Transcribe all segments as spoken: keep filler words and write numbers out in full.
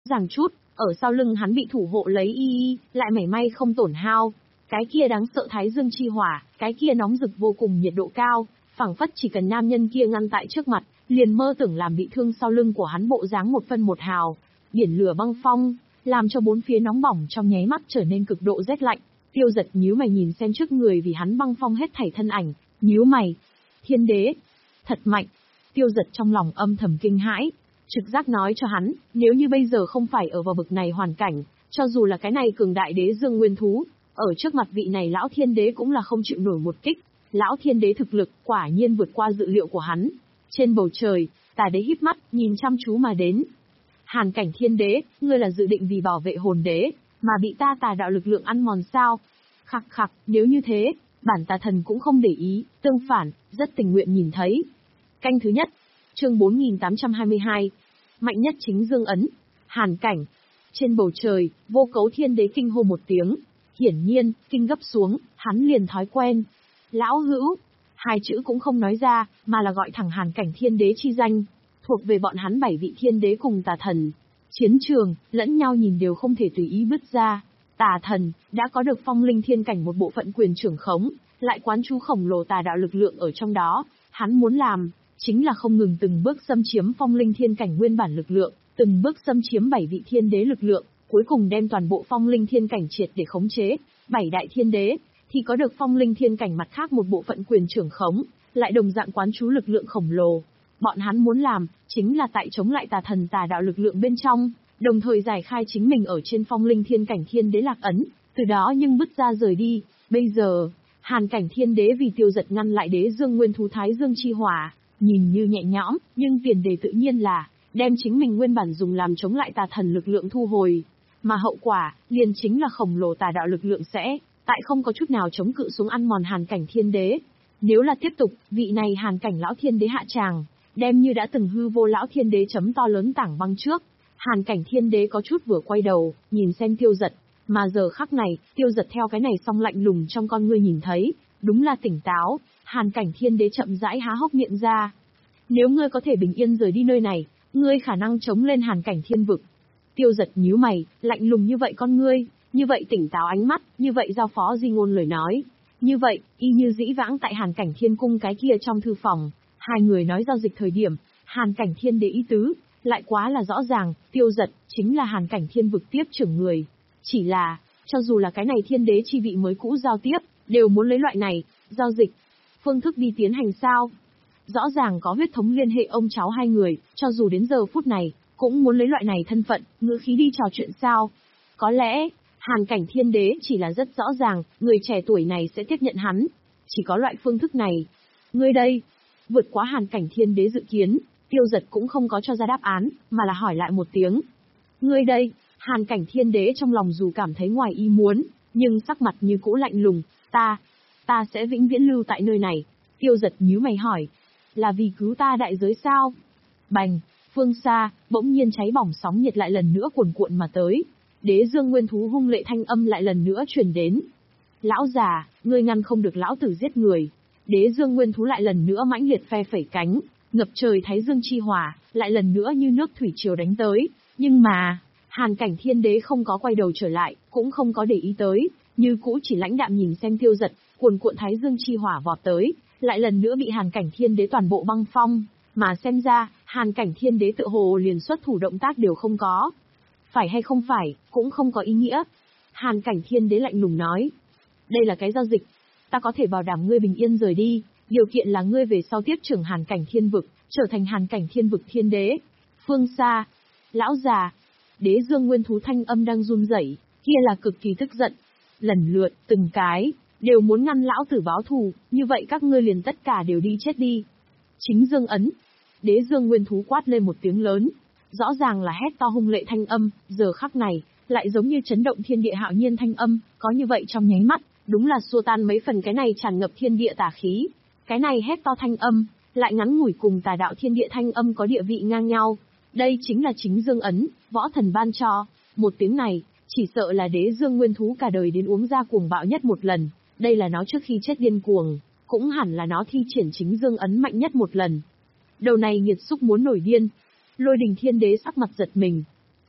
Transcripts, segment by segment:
ràng chút, ở sau lưng hắn bị thủ hộ lấy y y, lại mảy may không tổn hao. Cái kia đáng sợ thái dương chi hỏa, cái kia nóng rực vô cùng nhiệt độ cao, phảng phất chỉ cần nam nhân kia ngăn tại trước mặt, liền mơ tưởng làm bị thương sau lưng của hắn bộ dáng một phân một hào. Biển lửa băng phong, làm cho bốn phía nóng bỏng trong nháy mắt trở nên cực độ rét lạnh. Tiêu Giật nhíu mày nhìn xem trước người vì hắn băng phong hết thảy thân ảnh, nhíu mày. Thiên đế, thật mạnh. Tiêu Giật trong lòng âm thầm kinh hãi, trực giác nói cho hắn, nếu như bây giờ không phải ở vào bực này hoàn cảnh, cho dù là cái này cường đại đế dương nguyên thú, ở trước mặt vị này lão thiên đế cũng là không chịu nổi một kích. Lão thiên đế thực lực quả nhiên vượt qua dự liệu của hắn. Trên bầu trời, Tà đế híp mắt, nhìn chăm chú mà đến. Hàn Cảnh Thiên đế, ngươi là dự định vì bảo vệ hồn đế, mà bị ta tà đạo lực lượng ăn mòn sao? Khặc khặc, nếu như thế, bản tà thần cũng không để ý, tương phản, rất tình nguyện nhìn thấy. Canh thứ nhất, chương bốn nghìn tám trăm hai mươi hai. Mạnh nhất chính dương ấn. Hàn Cảnh. Trên bầu trời, Vô Cấu Thiên đế kinh hô một tiếng. Hiển nhiên, kinh gấp xuống, hắn liền thói quen. Lão hữu, hai chữ cũng không nói ra, mà là gọi thẳng Hàn Cảnh Thiên đế chi danh, thuộc về bọn hắn bảy vị thiên đế cùng tà thần. Chiến trường, lẫn nhau nhìn đều không thể tùy ý bứt ra. Tà thần, đã có được phong linh thiên cảnh một bộ phận quyền trưởng khống, lại quán chú khổng lồ tà đạo lực lượng ở trong đó, hắn muốn làm, chính là không ngừng từng bước xâm chiếm phong linh thiên cảnh nguyên bản lực lượng, từng bước xâm chiếm bảy vị thiên đế lực lượng, cuối cùng đem toàn bộ phong linh thiên cảnh triệt để khống chế. Bảy đại thiên đế, thì có được phong linh thiên cảnh mặt khác một bộ phận quyền trưởng khống, lại đồng dạng quán chú lực lượng khổng lồ. Bọn hắn muốn làm, chính là tại chống lại tà thần tà đạo lực lượng bên trong, đồng thời giải khai chính mình ở trên phong linh thiên cảnh thiên đế lạc ấn, từ đó nhưng bứt ra rời đi. Bây giờ, Hàn Cảnh Thiên đế vì Tiêu Giật ngăn lại đế dương nguyên thú thái dương chi hỏa, nhìn như nhẹ nhõm, nhưng tiền đề tự nhiên là đem chính mình nguyên bản dùng làm chống lại tà thần lực lượng thu hồi, mà hậu quả liền chính là khổng lồ tà đạo lực lượng sẽ tại không có chút nào chống cự xuống ăn mòn Hàn Cảnh Thiên đế. Nếu là tiếp tục, vị này Hàn Cảnh lão thiên đế hạ tràng, đem như đã từng hư vô lão thiên đế chấm to lớn tảng băng trước. Hàn Cảnh Thiên đế có chút vừa quay đầu, nhìn xem Tiêu Giật, mà giờ khắc này, Tiêu Giật theo cái này song lạnh lùng trong con ngươi nhìn thấy, đúng là tỉnh táo. Hàn Cảnh Thiên đế chậm rãi há hốc miệng ra. Nếu ngươi có thể bình yên rời đi nơi này, ngươi khả năng chống lên Hàn Cảnh Thiên vực. Tiêu Giật nhíu mày, lạnh lùng như vậy con ngươi, như vậy tỉnh táo ánh mắt, như vậy giao phó di ngôn lời nói. Như vậy, y như dĩ vãng tại Hàn Cảnh Thiên cung cái kia trong thư phòng, hai người nói giao dịch thời điểm, Hàn Cảnh Thiên đế ý tứ, lại quá là rõ ràng, Tiêu Giật, chính là Hàn Cảnh Thiên vực tiếp trưởng người. Chỉ là, cho dù là cái này thiên đế chi vị mới cũ giao tiếp, đều muốn lấy loại này, giao dịch. Phương thức đi tiến hành sao? Rõ ràng có huyết thống liên hệ ông cháu hai người, cho dù đến giờ phút này, cũng muốn lấy loại này thân phận, ngữ khí đi trò chuyện sao? Có lẽ, Hàn Cảnh Thiên đế chỉ là rất rõ ràng, người trẻ tuổi này sẽ tiếp nhận hắn. Chỉ có loại phương thức này. Ngươi đây, vượt quá Hàn Cảnh Thiên đế dự kiến, Tiêu Giật cũng không có cho ra đáp án, mà là hỏi lại một tiếng. Ngươi đây, Hàn Cảnh Thiên đế trong lòng dù cảm thấy ngoài ý muốn, nhưng sắc mặt như cũ lạnh lùng. Ta, ta sẽ vĩnh viễn lưu tại nơi này. Tiêu Giật nhíu mày hỏi. Là vì cứu ta đại giới sao? Bành, phương xa, bỗng nhiên cháy bỏng sóng nhiệt lại lần nữa cuồn cuộn mà tới. Đế dương nguyên thú hung lệ thanh âm lại lần nữa truyền đến. Lão già, ngươi ngăn không được lão tử giết người. Đế dương nguyên thú lại lần nữa mãnh liệt phe phẩy cánh, ngập trời thái dương chi hỏa, lại lần nữa như nước thủy triều đánh tới. Nhưng mà, Hàn Cảnh Thiên đế không có quay đầu trở lại, cũng không có để ý tới, như cũ chỉ lãnh đạm nhìn xem Tiêu Giật, cuồn cuộn thái dương chi hỏa vọt tới, lại lần nữa bị Hàn Cảnh Thiên đế toàn bộ băng phong, mà xem ra, Hàn Cảnh Thiên đế tự hồ liền xuất thủ động tác đều không có. Phải hay không phải, cũng không có ý nghĩa. Hàn Cảnh Thiên đế lạnh lùng nói. Đây là cái giao dịch. Ta có thể bảo đảm ngươi bình yên rời đi, điều kiện là ngươi về sau tiếp trưởng Hàn Cảnh Thiên vực, trở thành Hàn Cảnh Thiên vực thiên đế. Phương xa, lão già, đế dương nguyên thú thanh âm đang run rẩy, kia là cực kỳ tức giận. Lần lượt, từng cái, đều muốn ngăn lão tử báo thù, như vậy các ngươi liền tất cả đều đi chết đi. Chính dương ấn. Đế dương nguyên thú quát lên một tiếng lớn. Rõ ràng là hét to hung lệ thanh âm, giờ khắc này, lại giống như chấn động thiên địa hạo nhiên thanh âm, có như vậy trong nháy mắt, đúng là xua tan mấy phần cái này tràn ngập thiên địa tà khí. Cái này hét to thanh âm, lại ngắn ngủi cùng tà đạo thiên địa thanh âm có địa vị ngang nhau. Đây chính là chính dương ấn, võ thần ban cho. Một tiếng này, chỉ sợ là đế dương nguyên thú cả đời đến uống ra cuồng bạo nhất một lần. Đây là nó trước khi chết điên cuồng, cũng hẳn là nó thi triển chính dương ấn mạnh nhất một lần. Đầu này nghiệt xúc muốn nổi điên. Lôi Đình Thiên đế sắc mặt giật mình.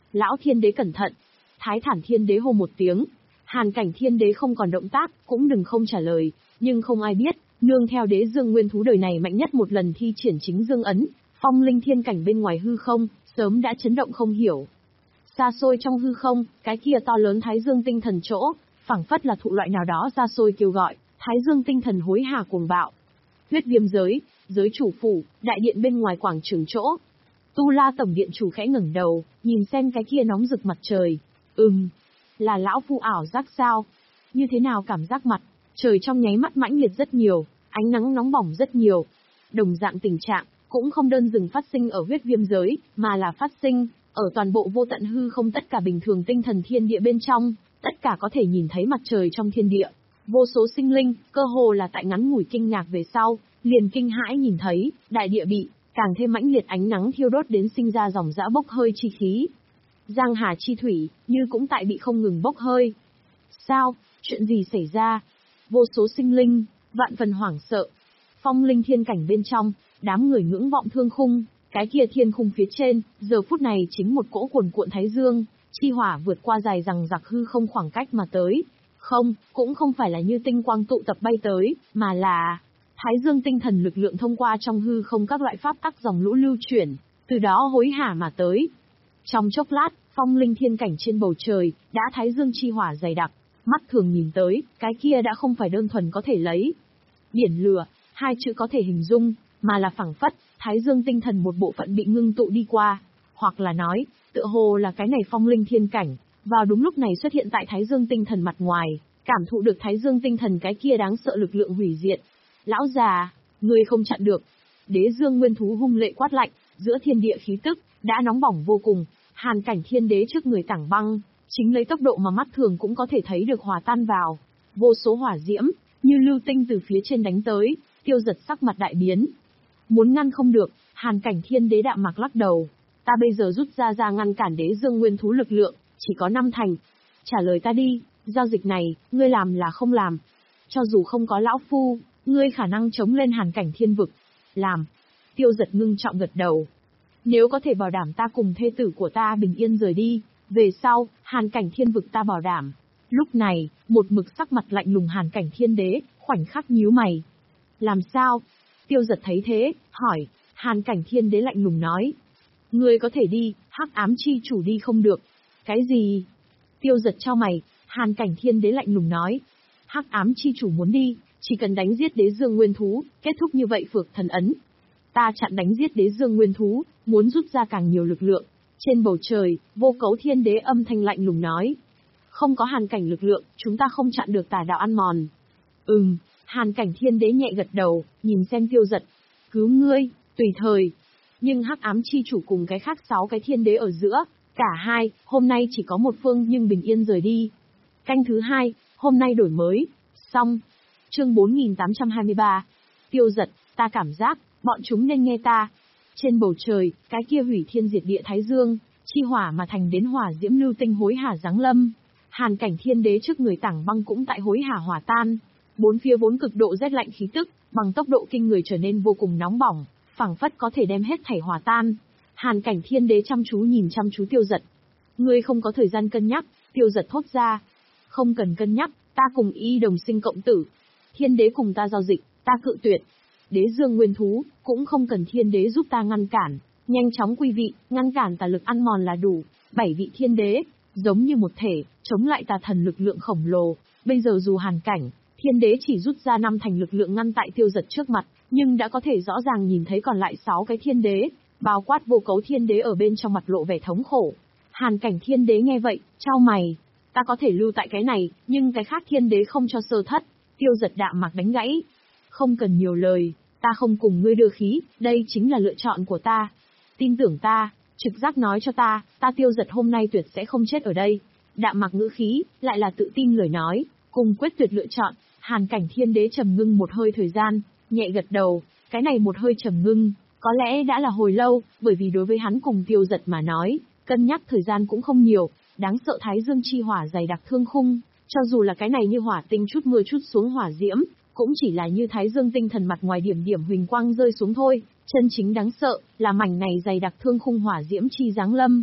Lão thiên đế cẩn thận. Thái thản thiên đế hô một tiếng. Hàn cảnh thiên đế không còn động tác, cũng đừng không trả lời, nhưng không ai biết, nương theo đế dương nguyên thú đời này mạnh nhất một lần thi triển chính dương ấn, phong linh thiên cảnh bên ngoài hư không, sớm đã chấn động không hiểu. Xa xôi trong hư không, cái kia to lớn thái dương tinh thần chỗ, phảng phất là thụ loại nào đó xa xôi kêu gọi, thái dương tinh thần hối hả cuồng bạo. Huyết viêm giới, giới chủ phủ, đại điện bên ngoài quảng trường chỗ. Tu La tổng điện chủ khẽ ngẩng đầu, nhìn xem cái kia nóng rực mặt trời. Ừm, là lão phu ảo giác sao? Như thế nào cảm giác mặt trời trong nháy mắt mãnh liệt rất nhiều, ánh nắng nóng bỏng rất nhiều. Đồng dạng tình trạng, cũng không đơn dừng phát sinh ở huyết viêm giới, mà là phát sinh ở toàn bộ vô tận hư không, tất cả bình thường tinh thần thiên địa bên trong, tất cả có thể nhìn thấy mặt trời trong thiên địa. Vô số sinh linh, cơ hồ là tại ngắn ngủi kinh ngạc về sau, liền kinh hãi nhìn thấy, đại địa bị càng thêm mãnh liệt ánh nắng thiêu đốt đến sinh ra dòng dã bốc hơi chi khí. Giang hà chi thủy, như cũng tại bị không ngừng bốc hơi. Sao, chuyện gì xảy ra? Vô số sinh linh, vạn phần hoảng sợ. Phong linh thiên cảnh bên trong, đám người ngưỡng vọng thương khung, cái kia thiên khung phía trên, giờ phút này chính một cỗ cuồn cuộn thái dương, chi hỏa vượt qua dài rằng giặc hư không khoảng cách mà tới. Không, cũng không phải là như tinh quang tụ tập bay tới, mà là thái dương tinh thần lực lượng thông qua trong hư không các loại pháp tắc dòng lũ lưu chuyển, từ đó hối hả mà tới. Trong chốc lát, phong linh thiên cảnh trên bầu trời, đã thái dương chi hỏa dày đặc, mắt thường nhìn tới, cái kia đã không phải đơn thuần có thể lấy biển lửa, hai chữ có thể hình dung, mà là phảng phất, thái dương tinh thần một bộ phận bị ngưng tụ đi qua, hoặc là nói, tựa hồ là cái này phong linh thiên cảnh, vào đúng lúc này xuất hiện tại thái dương tinh thần mặt ngoài, cảm thụ được thái dương tinh thần cái kia đáng sợ lực lượng hủy diệt. Lão già, ngươi không chặn được. Đế dương nguyên thú hung lệ quát lạnh, giữa thiên địa khí tức, đã nóng bỏng vô cùng, hàn cảnh thiên đế trước người tảng băng, chính lấy tốc độ mà mắt thường cũng có thể thấy được hòa tan vào. Vô số hỏa diễm, như lưu tinh từ phía trên đánh tới, Tiêu Giật sắc mặt đại biến. Muốn ngăn không được, hàn cảnh thiên đế đạm mạc lắc đầu. Ta bây giờ rút ra ra ngăn cản đế dương nguyên thú lực lượng, chỉ có năm thành. Trả lời ta đi, giao dịch này, ngươi làm là không làm. Cho dù không có lão phu, ngươi khả năng chống lên hàn cảnh thiên vực. Làm. Tiêu Giật ngưng trọng gật đầu. Nếu có thể bảo đảm ta cùng thê tử của ta bình yên rời đi, về sau, hàn cảnh thiên vực ta bảo đảm. Lúc này, một mực sắc mặt lạnh lùng hàn cảnh thiên đế, khoảnh khắc nhíu mày. Làm sao? Tiêu Giật thấy thế, hỏi, hàn cảnh thiên đế lạnh lùng nói. Ngươi có thể đi, hắc ám chi chủ đi không được. Cái gì? Tiêu Giật chau mày, hàn cảnh thiên đế lạnh lùng nói. Hắc ám chi chủ muốn đi, chỉ cần đánh giết đế dương nguyên thú, kết thúc như vậy phược thần ấn. Ta chặn đánh giết đế dương nguyên thú, muốn rút ra càng nhiều lực lượng. Trên bầu trời, vô cấu thiên đế âm thanh lạnh lùng nói. Không có hàn cảnh lực lượng, chúng ta không chặn được tà đạo ăn mòn. Ừm, hàn cảnh thiên đế nhẹ gật đầu, nhìn xem Tiêu Giật. Cứu ngươi, tùy thời. Nhưng hắc ám chi chủ cùng cái khác sáu cái thiên đế ở giữa, cả hai, hôm nay chỉ có một phương nhưng bình yên rời đi. Canh thứ hai, hôm nay đổi mới. Xong. Chương bốn nghìn tám trăm hai mươi ba. Tiêu Giật, ta cảm giác, bọn chúng nên nghe ta. Trên bầu trời, cái kia hủy thiên diệt địa thái dương, chi hỏa mà thành đến hỏa diễm lưu tinh hối hả giáng lâm. Hàn cảnh thiên đế trước người tảng băng cũng tại hối hả hỏa tan. Bốn phía vốn cực độ rét lạnh khí tức, bằng tốc độ kinh người trở nên vô cùng nóng bỏng, phảng phất có thể đem hết thảy hỏa tan. Hàn cảnh thiên đế chăm chú nhìn chăm chú Tiêu Giật. Ngươi không có thời gian cân nhắc, Tiêu Giật thốt ra. Không cần cân nhắc, ta cùng y đồng sinh cộng tử. Thiên đế cùng ta giao dịch, ta cự tuyệt. Đế dương nguyên thú, cũng không cần thiên đế giúp ta ngăn cản. Nhanh chóng quy vị, ngăn cản tà lực ăn mòn là đủ. Bảy vị thiên đế, giống như một thể, chống lại tà thần lực lượng khổng lồ. Bây giờ dù hàn cảnh, thiên đế chỉ rút ra năm thành lực lượng ngăn tại Tiêu Giật trước mặt, nhưng đã có thể rõ ràng nhìn thấy còn lại sáu cái thiên đế, bao quát vô cấu thiên đế ở bên trong mặt lộ vẻ thống khổ. Hàn cảnh thiên đế nghe vậy, chau mày. Ta có thể lưu tại cái này, nhưng cái khác thiên đế không cho sơ thất. Tiêu Giật đạm mạc đánh gãy. Không cần nhiều lời, ta không cùng ngươi đưa khí, đây chính là lựa chọn của ta. Tin tưởng ta, trực giác nói cho ta, ta Tiêu Giật hôm nay tuyệt sẽ không chết ở đây. Đạm mạc ngữ khí, lại là tự tin lời nói, cùng quyết tuyệt lựa chọn. Hàn cảnh thiên đế trầm ngưng một hơi thời gian, nhẹ gật đầu, cái này một hơi trầm ngưng, có lẽ đã là hồi lâu, bởi vì đối với hắn cùng Tiêu Giật mà nói, cân nhắc thời gian cũng không nhiều, đáng sợ thái dương chi hỏa dày đặc thương khung, cho dù là cái này như hỏa tinh chút mưa chút xuống hỏa diễm, cũng chỉ là như thái dương tinh thần mặt ngoài điểm điểm huỳnh quang rơi xuống thôi, chân chính đáng sợ là mảnh này dày đặc thương khung hỏa diễm chi giáng lâm.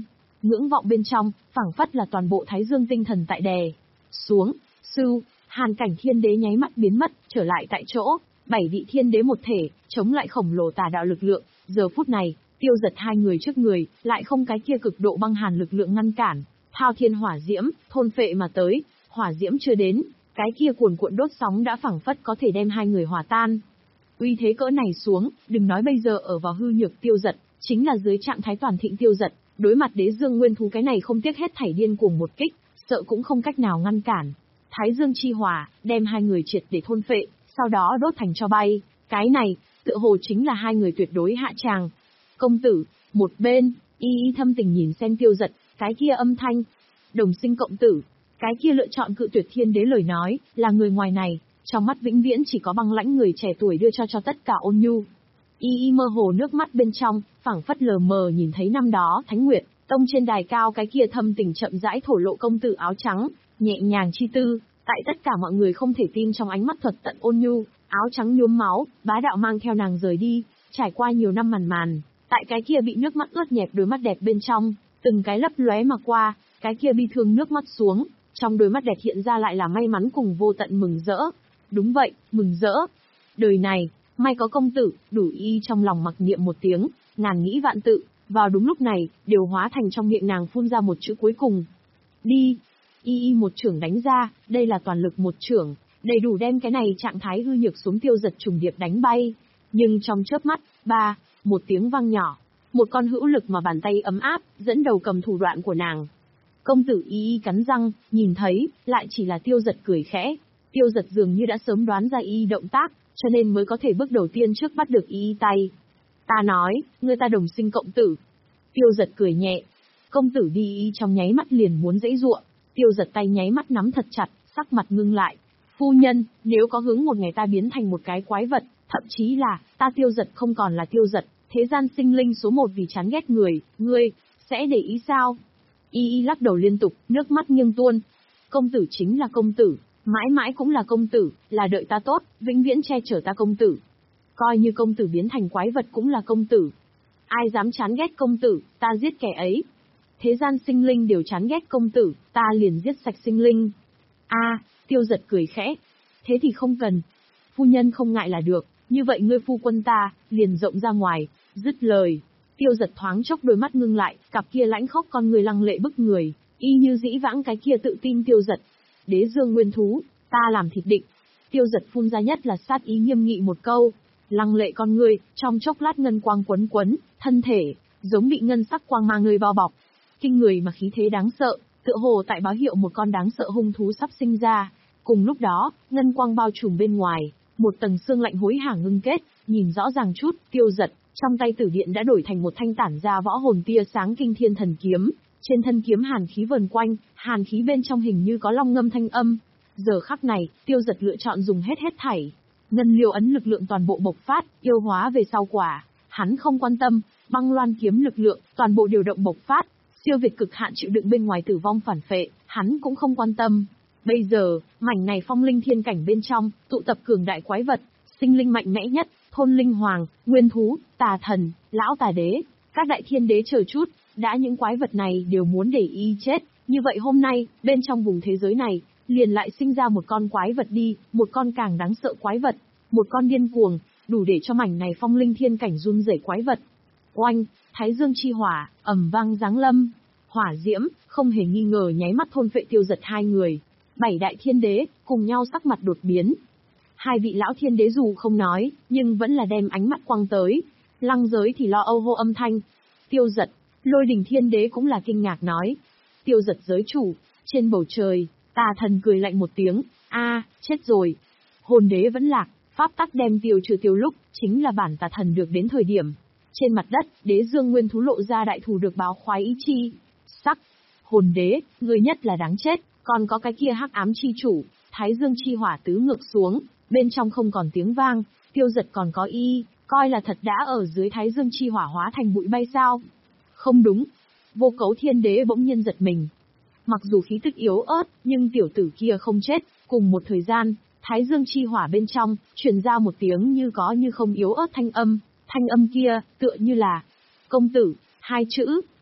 ngưỡng vọng bên trong, phảng phất là toàn bộ Thái Dương tinh thần tại đè xuống. Sưu, Hàn cảnh thiên đế nháy mắt biến mất, trở lại tại chỗ. Bảy vị thiên đế một thể, chống lại khổng lồ tà đạo lực lượng. Giờ phút này, Tiêu Dật hai người trước người, lại không cái kia cực độ băng hàn lực lượng ngăn cản. Thao thiên hỏa diễm, thôn phệ mà tới, hỏa diễm chưa đến, cái kia cuồn cuộn đốt sóng đã phảng phất có thể đem hai người hòa tan. Uy thế cỡ này xuống, đừng nói bây giờ ở vào hư nhược Tiêu Dật, chính là dưới trạng thái toàn thịnh Tiêu Dật, đối mặt đế dương nguyên thú cái này không tiếc hết thảy điên cuồng một kích, sợ cũng không cách nào ngăn cản. Thái Dương chi hỏa, đem hai người triệt để thôn phệ, sau đó đốt thành tro bay. Cái này, tựa hồ chính là hai người tuyệt đối hạ tràng. Công tử, một bên, y y thâm tình nhìn xem Tiêu Dật, cái kia âm thanh. Đồng sinh cộng tử, cái kia lựa chọn cự tuyệt thiên đế lời nói, là người ngoài này, trong mắt vĩnh viễn chỉ có băng lãnh người trẻ tuổi đưa cho cho tất cả ôn nhu. Y y mơ hồ nước mắt bên trong, phảng phất lờ mờ nhìn thấy năm đó Thánh Nguyệt Tông trên đài cao cái kia thâm tình chậm rãi thổ lộ công tử áo trắng, nhẹ nhàng chi tư, tại tất cả mọi người không thể tin trong ánh mắt thuật tận ôn nhu, áo trắng nhuốm máu, bá đạo mang theo nàng rời đi, trải qua nhiều năm màn màn, tại cái kia bị nước mắt ướt nhẹp đôi mắt đẹp bên trong, từng cái lấp lóe mà qua, cái kia bi thương nước mắt xuống, trong đôi mắt đẹp hiện ra lại là may mắn cùng vô tận mừng rỡ. Đúng vậy, mừng rỡ. Đời này, may có công tử, đủ y trong lòng mặc niệm một tiếng, ngàn nghĩ vạn tự, vào đúng lúc này, đều hóa thành trong miệng nàng phun ra một chữ cuối cùng. Đi. Y y một trưởng đánh ra, đây là toàn lực một trưởng, đầy đủ đem cái này trạng thái hư nhược xuống Tiêu Dật trùng điệp đánh bay. Nhưng trong chớp mắt, ba, một tiếng vang nhỏ, một con hữu lực mà bàn tay ấm áp, dẫn đầu cầm thủ đoạn của nàng. Công tử y y cắn răng, nhìn thấy, lại chỉ là Tiêu Dật cười khẽ. Tiêu Dật dường như đã sớm đoán ra y động tác, cho nên mới có thể bước đầu tiên trước bắt được y tay. Ta nói, người ta đồng sinh cộng tử. Tiêu Dật cười nhẹ. Công tử đi y trong nháy mắt liền muốn dãy giụa. Tiêu Dật tay nháy mắt nắm thật chặt, sắc mặt ngưng lại. Phu nhân, nếu có hứng một ngày ta biến thành một cái quái vật, thậm chí là, ta Tiêu Dật không còn là Tiêu Dật, thế gian sinh linh số một vì chán ghét người, ngươi, sẽ để ý sao? Y y lắc đầu liên tục, nước mắt nghiêng tuôn. Công tử chính là công tử, mãi mãi cũng là công tử, là đợi ta tốt, vĩnh viễn che chở ta công tử. Coi như công tử biến thành quái vật cũng là công tử. Ai dám chán ghét công tử, ta giết kẻ ấy. Thế gian sinh linh đều chán ghét công tử, ta liền giết sạch sinh linh. A, à, Tiêu Dật cười khẽ. Thế thì không cần. Phu nhân không ngại là được, như vậy ngươi phu quân ta, liền rộng ra ngoài, dứt lời. Tiêu Dật thoáng chốc đôi mắt ngưng lại, cặp kia lãnh khốc con người lăng lệ bức người, y như dĩ vãng cái kia tự tin Tiêu Dật. Đế dương nguyên thú, ta làm thịt định. Tiêu Dật phun ra nhất là sát ý nghiêm nghị một câu. Lăng lệ con người, trong chốc lát ngân quang quấn quấn, thân thể, giống bị ngân sắc quang mang người bao bọc. Kinh người mà khí thế đáng sợ, tựa hồ tại báo hiệu một con đáng sợ hung thú sắp sinh ra. Cùng lúc đó, ngân quang bao trùm bên ngoài, một tầng xương lạnh hối hả ngưng kết, nhìn rõ ràng chút, Tiêu Dật, trong tay tử điện đã đổi thành một thanh tản ra võ hồn tia sáng kinh thiên thần kiếm. Trên thân kiếm hàn khí vần quanh, hàn khí bên trong hình như có long ngâm thanh âm. Giờ khắc này, Tiêu Dật lựa chọn dùng hết hết thảy. Ngân liêu ấn lực lượng toàn bộ bộc phát, yêu hóa về sau quả. Hắn không quan tâm, băng loan kiếm lực lượng, toàn bộ điều động bộc phát. Siêu việt cực hạn chịu đựng bên ngoài tử vong phản phệ, hắn cũng không quan tâm. Bây giờ, mảnh này phong linh thiên cảnh bên trong, tụ tập cường đại quái vật, sinh linh mạnh mẽ nhất, thôn linh hoàng, nguyên thú, tà thần, lão tà đế, các đại thiên đế chờ chút, đã những quái vật này đều muốn để y chết, như vậy hôm nay, bên trong vùng thế giới này, liền lại sinh ra một con quái vật đi, một con càng đáng sợ quái vật, một con điên cuồng, đủ để cho mảnh này phong linh thiên cảnh run rẩy quái vật. Oanh, Thái Dương chi hỏa, ầm vang giáng lâm, hỏa diễm, không hề nghi ngờ nháy mắt thôn phệ Tiêu Dật hai người. Bảy đại thiên đế, cùng nhau sắc mặt đột biến. Hai vị lão thiên đế dù không nói, nhưng vẫn là đem ánh mắt quăng tới. Lăng giới thì lo âu hô âm thanh. Tiêu Dật, Lôi Đình thiên đế cũng là kinh ngạc nói. Tiêu Dật giới chủ, trên bầu trời, tà thần cười lạnh một tiếng, a, chết rồi. Hồn đế vẫn lạc, pháp tắc đem tiêu trừ tiêu lúc, chính là bản tà thần được đến thời điểm. Trên mặt đất, đế dương nguyên thú lộ ra đại thù được báo khoái ý chi. Sắc, hồn đế, người nhất là đáng chết, còn có cái kia hắc ám chi chủ, Thái Dương chi hỏa tứ ngược xuống, bên trong không còn tiếng vang, Tiêu Dật còn có y, coi là thật đã ở dưới Thái Dương chi hỏa hóa thành bụi bay sao? Không đúng. Vô Cấu thiên đế bỗng nhiên giật mình. Mặc dù khí tức yếu ớt, nhưng tiểu tử kia không chết, cùng một thời gian, Thái Dương chi hỏa bên trong, truyền ra một tiếng như có như không yếu ớt thanh âm, thanh âm kia, tựa như là công tử, hai chữ.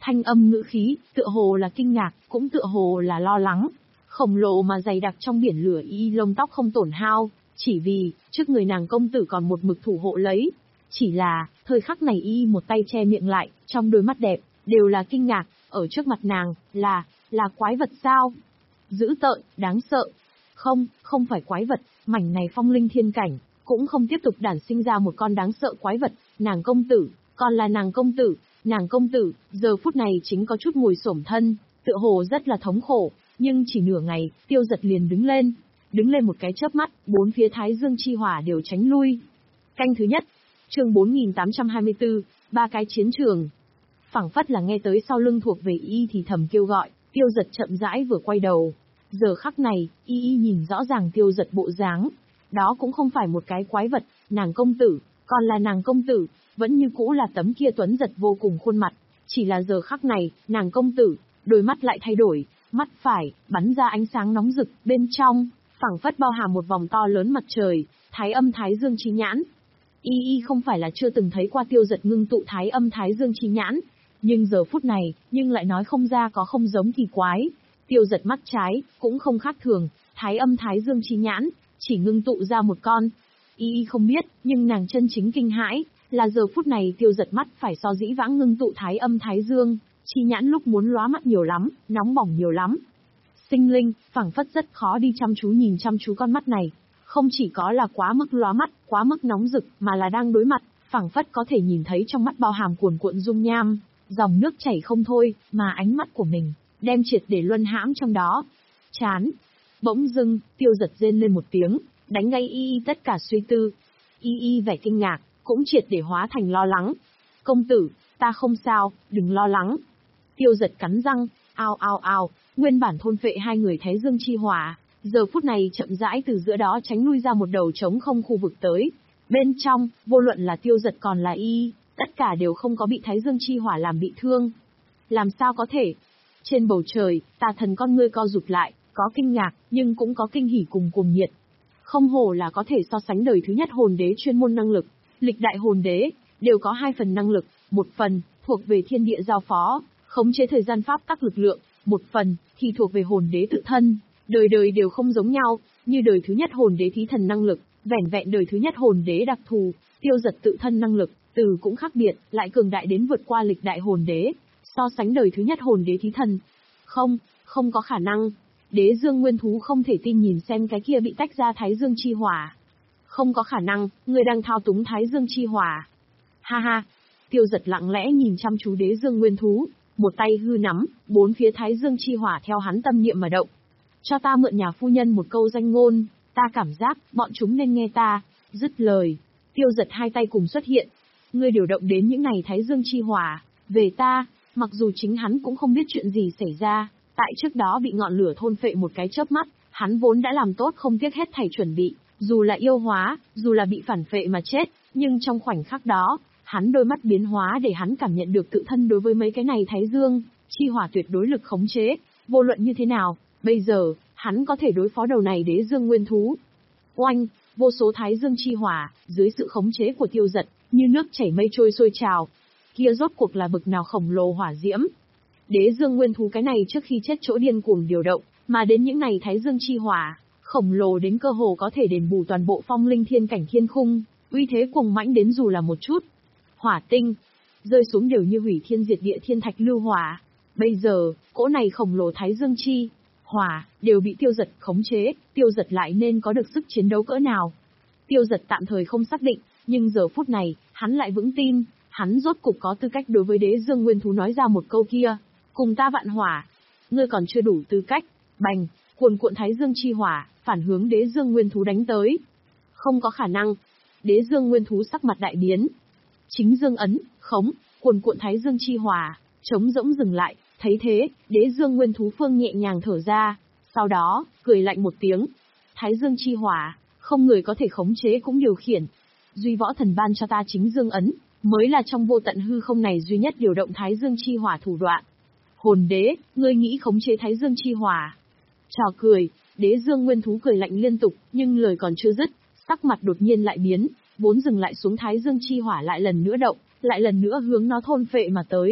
Thanh âm ngữ khí, tựa hồ là kinh ngạc, cũng tựa hồ là lo lắng. Khổng lồ mà dày đặc trong biển lửa y lông tóc không tổn hao, chỉ vì, trước người nàng công tử còn một mực thủ hộ lấy. Chỉ là, thời khắc này y một tay che miệng lại, trong đôi mắt đẹp, đều là kinh ngạc, ở trước mặt nàng, là, là quái vật sao? Dữ tợn, đáng sợ. Không, không phải quái vật, mảnh này phong linh thiên cảnh, cũng không tiếp tục đản sinh ra một con đáng sợ quái vật, nàng công tử, còn là nàng công tử, nàng công tử, giờ phút này chính có chút ngồi xổm thân, tựa hồ rất là thống khổ, nhưng chỉ nửa ngày, Tiêu Dật liền đứng lên, đứng lên một cái chớp mắt, bốn phía Thái Dương chi hỏa đều tránh lui. Canh thứ nhất, chương bốn nghìn tám trăm hai mươi tư, ba cái chiến trường. Phảng phất là nghe tới sau lưng thuộc về y thì thầm kêu gọi, Tiêu Dật chậm rãi vừa quay đầu. Giờ khắc này, y y nhìn rõ ràng Tiêu Dật bộ dáng. Đó cũng không phải một cái quái vật, nàng công tử, còn là nàng công tử, vẫn như cũ là tấm kia tuấn giật vô cùng khuôn mặt. Chỉ là giờ khắc này, nàng công tử, đôi mắt lại thay đổi, mắt phải, bắn ra ánh sáng nóng rực, bên trong, phảng phất bao hàm một vòng to lớn mặt trời, thái âm thái dương chi nhãn. Y y không phải là chưa từng thấy qua Tiêu Dật ngưng tụ thái âm thái dương chi nhãn, nhưng giờ phút này, nhưng lại nói không ra có không giống kỳ quái. Tiêu Dật mắt trái, cũng không khác thường, thái âm thái dương chi nhãn, chỉ ngưng tụ ra một con. Y y không biết, nhưng nàng chân chính kinh hãi, là giờ phút này Tiêu Dật mắt phải so dĩ vãng ngưng tụ thái âm thái dương, chi nhãn lúc muốn lóa mắt nhiều lắm, nóng bỏng nhiều lắm. Sinh linh, phảng phất rất khó đi chăm chú nhìn chăm chú con mắt này, không chỉ có là quá mức lóa mắt, quá mức nóng rực, mà là đang đối mặt, phảng phất có thể nhìn thấy trong mắt bao hàm cuồn cuộn dung nham, dòng nước chảy không thôi, mà ánh mắt của mình, đem triệt để luân hãm trong đó. Chán. Bỗng dưng, Tiêu Dật rên lên một tiếng, đánh ngay y y tất cả suy tư. Y y vẻ kinh ngạc, cũng triệt để hóa thành lo lắng. Công tử, ta không sao, đừng lo lắng. Tiêu Dật cắn răng, ao ao ao, nguyên bản thôn phệ hai người Thái Dương chi hỏa, giờ phút này chậm rãi từ giữa đó tránh lui ra một đầu trống không khu vực tới. Bên trong, vô luận là Tiêu Dật còn là y, tất cả đều không có bị Thái Dương chi hỏa làm bị thương. Làm sao có thể? Trên bầu trời, Tà Thần con ngươi co rụt lại, có kinh ngạc, nhưng cũng có kinh hỉ cùng cuồng nhiệt. Không hổ là có thể so sánh đời thứ nhất hồn đế chuyên môn năng lực, lịch đại hồn đế, đều có hai phần năng lực, một phần, thuộc về thiên địa giao phó, khống chế thời gian pháp tắc lực lượng, một phần, thì thuộc về hồn đế tự thân, đời đời đều không giống nhau, như đời thứ nhất hồn đế thí thần năng lực, vẻn vẹn đời thứ nhất hồn đế đặc thù, Tiêu Dật tự thân năng lực, từ cũng khác biệt, lại cường đại đến vượt qua lịch đại hồn đế, so sánh đời thứ nhất hồn đế thí thần. Không, không có khả năng. Đế Dương Nguyên Thú không thể tin nhìn xem cái kia bị tách ra Thái Dương chi hỏa. Không có khả năng, người đang thao túng Thái Dương chi hỏa. Ha ha. Tiêu Dật lặng lẽ nhìn chăm chú Đế Dương Nguyên Thú, một tay hư nắm, bốn phía Thái Dương chi hỏa theo hắn tâm niệm mà động. Cho ta mượn nhà phu nhân một câu danh ngôn, ta cảm giác, bọn chúng nên nghe ta. Dứt lời, Tiêu Dật hai tay cùng xuất hiện. Ngươi điều động đến những này Thái Dương chi hỏa, về ta, mặc dù chính hắn cũng không biết chuyện gì xảy ra, tại trước đó bị ngọn lửa thôn phệ một cái chớp mắt, hắn vốn đã làm tốt không tiếc hết thảy chuẩn bị, dù là yêu hóa, dù là bị phản phệ mà chết, nhưng trong khoảnh khắc đó, hắn đôi mắt biến hóa để hắn cảm nhận được tự thân đối với mấy cái này Thái Dương chi hỏa tuyệt đối lực khống chế, vô luận như thế nào, bây giờ, hắn có thể đối phó đầu này Đế Dương Nguyên Thú. Oanh, vô số Thái Dương chi hỏa, dưới sự khống chế của Tiêu Dật, như nước chảy mây trôi sôi trào. Kia rốt cuộc là bực nào khổng lồ hỏa diễm. Đế Dương Nguyên Thú cái này trước khi chết chỗ điên cuồng điều động, mà đến những này Thái Dương chi hỏa, khổng lồ đến cơ hồ có thể đền bù toàn bộ phong linh thiên cảnh thiên khung, uy thế cuồng mãnh đến dù là một chút. Hỏa tinh, rơi xuống đều như hủy thiên diệt địa thiên thạch lưu hỏa. Bây giờ, cỗ này khổng lồ Thái Dương chi hỏa, đều bị Tiêu Dật khống chế, Tiêu Dật lại nên có được sức chiến đấu cỡ nào. Tiêu Dật tạm thời không xác định, nhưng giờ phút này, hắn lại vững tin, hắn rốt cục có tư cách đối với Đế Dương Nguyên Thú nói ra một câu kia, cùng ta vạn hỏa, ngươi còn chưa đủ tư cách. Bành, cuồn cuộn Thái Dương chi hỏa, phản hướng Đế Dương Nguyên Thú đánh tới. Không có khả năng. Đế Dương Nguyên Thú sắc mặt đại biến. Chính Dương ấn, khống, cuồn cuộn Thái Dương chi hỏa, trống rỗng dừng lại, thấy thế, Đế Dương Nguyên Thú phương nhẹ nhàng thở ra, sau đó, cười lạnh một tiếng. Thái Dương chi hỏa, không người có thể khống chế cũng điều khiển. Duy Võ Thần ban cho ta chính Dương ấn, mới là trong vô tận hư không này duy nhất điều động Thái Dương chi hỏa thủ đoạn. Hồn đế, ngươi nghĩ khống chế Thái Dương chi hỏa? Trò cười, Đế Dương Nguyên Thú cười lạnh liên tục, nhưng lời còn chưa dứt, sắc mặt đột nhiên lại biến, vốn dừng lại xuống Thái Dương chi hỏa lại lần nữa động, lại lần nữa hướng nó thôn phệ mà tới.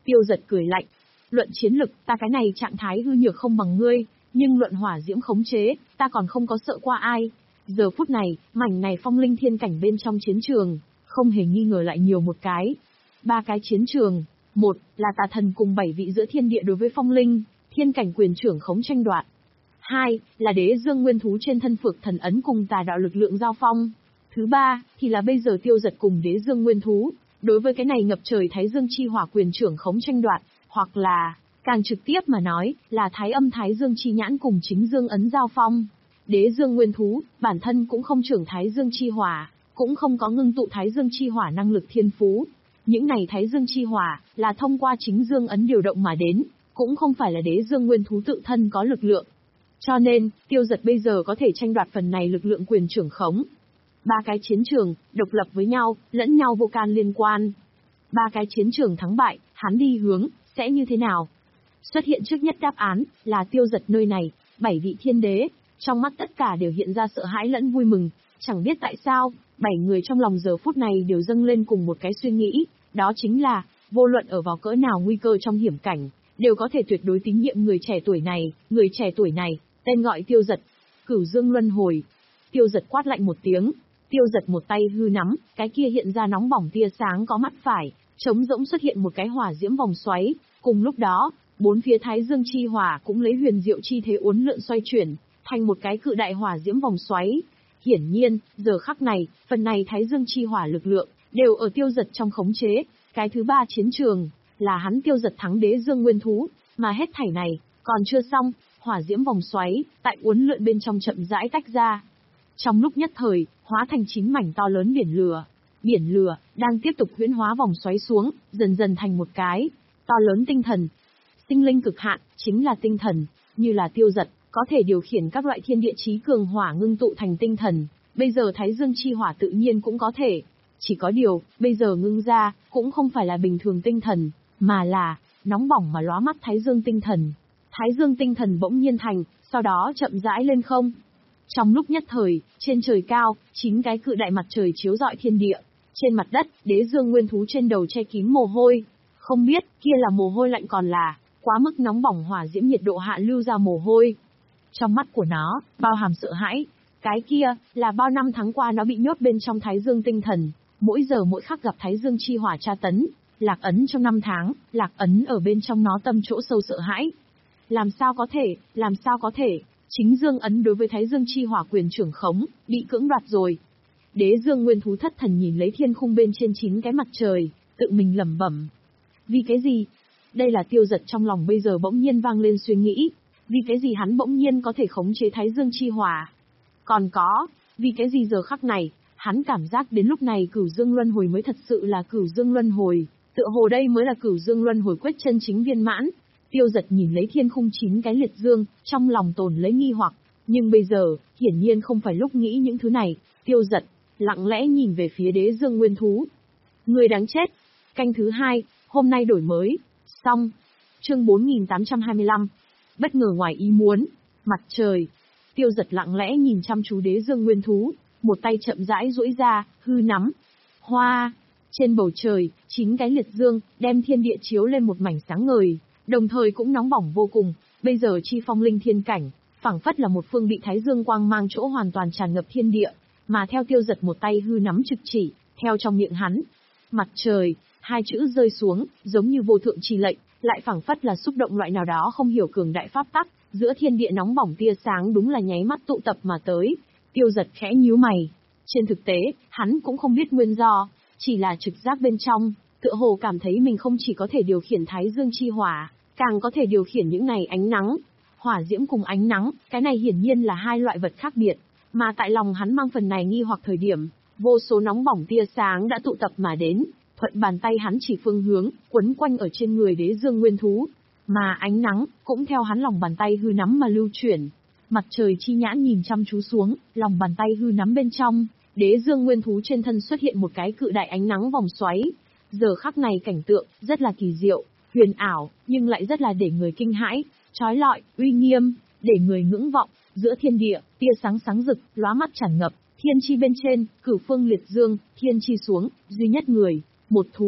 Tiêu Giật cười lạnh. Luận chiến lực, ta cái này trạng thái hư nhược không bằng ngươi, nhưng luận hỏa diễm khống chế, ta còn không có sợ qua ai. Giờ phút này, mảnh này phong linh thiên cảnh bên trong chiến trường, không hề nghi ngờ lại nhiều một cái. Ba cái chiến trường, một là tà thần cùng bảy vị giữa thiên địa đối với phong linh, thiên cảnh quyền trưởng khống tranh đoạt. Hai là đế dương nguyên thú trên thân phược thần ấn cùng tà đạo lực lượng giao phong. Thứ ba thì là bây giờ Tiêu Giật cùng đế dương nguyên thú, đối với cái này ngập trời thái dương chi hỏa quyền trưởng khống tranh đoạt, hoặc là, càng trực tiếp mà nói, là thái âm thái dương chi nhãn cùng chính dương ấn giao phong. Đế dương nguyên thú, bản thân cũng không trưởng thái dương chi hỏa, cũng không có ngưng tụ thái dương chi hỏa năng lực thiên phú. Những này thái dương chi hỏa, là thông qua chính dương ấn điều động mà đến, cũng không phải là đế dương nguyên thú tự thân có lực lượng. Cho nên, Tiêu Giật bây giờ có thể tranh đoạt phần này lực lượng quyền trưởng khống. Ba cái chiến trường, độc lập với nhau, lẫn nhau vô can liên quan. Ba cái chiến trường thắng bại, hắn đi hướng, sẽ như thế nào? Xuất hiện trước nhất đáp án, là Tiêu Giật nơi này, bảy vị thiên đế, trong mắt tất cả đều hiện ra sợ hãi lẫn vui mừng. Chẳng biết tại sao, bảy người trong lòng giờ phút này đều dâng lên cùng một cái suy nghĩ, đó chính là, vô luận ở vào cỡ nào nguy cơ trong hiểm cảnh, đều có thể tuyệt đối tín nhiệm người trẻ tuổi này, người trẻ tuổi này, tên gọi Tiêu Giật. Cửu Dương Luân Hồi. Tiêu Giật quát lạnh một tiếng, Tiêu Giật một tay hư nắm, cái kia hiện ra nóng bỏng tia sáng có mắt phải, trống rỗng xuất hiện một cái hỏa diễm vòng xoáy, cùng lúc đó, bốn phía thái dương chi hỏa cũng lấy huyền diệu chi thế uốn lượn xoay chuyển, thành một cái cự đại hỏa diễm vòng xoáy. Hiển nhiên, giờ khắc này, phần này thái dương chi hỏa lực lượng, đều ở Tiêu Giật trong khống chế. Cái thứ ba chiến trường, là hắn Tiêu Giật thắng đế dương nguyên thú, mà hết thảy này, còn chưa xong, hỏa diễm vòng xoáy, tại uốn lượn bên trong chậm rãi tách ra. Trong lúc nhất thời, hóa thành chín mảnh to lớn biển lửa. Biển lửa, đang tiếp tục huyễn hóa vòng xoáy xuống, dần dần thành một cái, to lớn tinh thần. Sinh linh cực hạn, chính là tinh thần, như là Tiêu Giật, có thể điều khiển các loại thiên địa chí cường hỏa ngưng tụ thành tinh thần. Bây giờ thái dương chi hỏa tự nhiên cũng có thể. Chỉ có điều, bây giờ ngưng ra, cũng không phải là bình thường tinh thần, mà là, nóng bỏng mà lóa mắt thái dương tinh thần. Thái dương tinh thần bỗng nhiên thành, sau đó chậm rãi lên không. Trong lúc nhất thời, trên trời cao, chín cái cự đại mặt trời chiếu rọi thiên địa. Trên mặt đất, đế dương nguyên thú trên đầu che kín mồ hôi. Không biết, kia là mồ hôi lạnh còn là, quá mức nóng bỏng hỏa diễm nhiệt độ hạ lưu ra mồ hôi. Trong mắt của nó, bao hàm sợ hãi. Cái kia, là bao năm tháng qua nó bị nhốt bên trong thái dương tinh thần. Mỗi giờ mỗi khắc gặp thái dương chi hỏa tra tấn. Lạc ấn trong năm tháng, lạc ấn ở bên trong nó tâm chỗ sâu sợ hãi. Làm sao có thể, làm sao có thể, chính dương ấn đối với thái dương chi hỏa quyền trưởng khống, bị cưỡng đoạt rồi. Đế dương nguyên thú thất thần nhìn lấy thiên khung bên trên chín cái mặt trời, tự mình lẩm bẩm. Vì cái gì? Đây là Tiêu Giật trong lòng bây giờ bỗng nhiên vang lên suy nghĩ. Vì cái gì hắn bỗng nhiên có thể khống chế thái dương chi hỏa? Còn có, vì cái gì giờ khắc này, hắn cảm giác đến lúc này cửu dương luân hồi mới thật sự là cửu dương luân hồi, tựa hồ đây mới là cửu dương luân hồi quyết chân chính viên mãn. Tiêu Giật nhìn lấy thiên khung chín cái liệt dương, trong lòng tồn lấy nghi hoặc, nhưng bây giờ, hiển nhiên không phải lúc nghĩ những thứ này. Tiêu Giật lặng lẽ nhìn về phía đế dương nguyên thú. Người đáng chết. Canh thứ hai, hôm nay đổi mới. Xong. Chương bốn nghìn tám trăm hai mươi lăm. Bất ngờ ngoài ý muốn. Mặt trời. Tiêu Giật lặng lẽ nhìn chăm chú đế dương nguyên thú, một tay chậm rãi duỗi ra, hư nắm. Hoa. Trên bầu trời, chín cái liệt dương, đem thiên địa chiếu lên một mảnh sáng ngời, đồng thời cũng nóng bỏng vô cùng. Bây giờ chi phong linh thiên cảnh, phảng phất là một phương bị thái dương quang mang chỗ hoàn toàn tràn ngập thiên địa, mà theo Tiêu Giật một tay hư nắm trực chỉ, theo trong miệng hắn, mặt trời, hai chữ rơi xuống, giống như vô thượng chỉ lệnh, lại phảng phất là xúc động loại nào đó không hiểu cường đại pháp tắc, giữa thiên địa nóng bỏng tia sáng đúng là nháy mắt tụ tập mà tới. Tiêu Giật khẽ nhíu mày. Trên thực tế, hắn cũng không biết nguyên do, chỉ là trực giác bên trong, tựa hồ cảm thấy mình không chỉ có thể điều khiển thái dương chi hỏa, càng có thể điều khiển những này ánh nắng. Hỏa diễm cùng ánh nắng, cái này hiển nhiên là hai loại vật khác biệt, mà tại lòng hắn mang phần này nghi hoặc thời điểm, vô số nóng bỏng tia sáng đã tụ tập mà đến, thuận bàn tay hắn chỉ phương hướng, quấn quanh ở trên người đế dương nguyên thú, mà ánh nắng cũng theo hắn lòng bàn tay hư nắm mà lưu chuyển. Mặt trời chi nhãn nhìn chăm chú xuống, lòng bàn tay hư nắm bên trong, đế dương nguyên thú trên thân xuất hiện một cái cự đại ánh nắng vòng xoáy. Giờ khắc này cảnh tượng rất là kỳ diệu, huyền ảo, nhưng lại rất là để người kinh hãi, chói lọi, uy nghiêm, để người ngưỡng vọng. Giữa thiên địa, tia sáng sáng rực, lóa mắt tràn ngập, thiên chi bên trên, cửu phương liệt dương, thiên chi xuống, duy nhất người, một thú.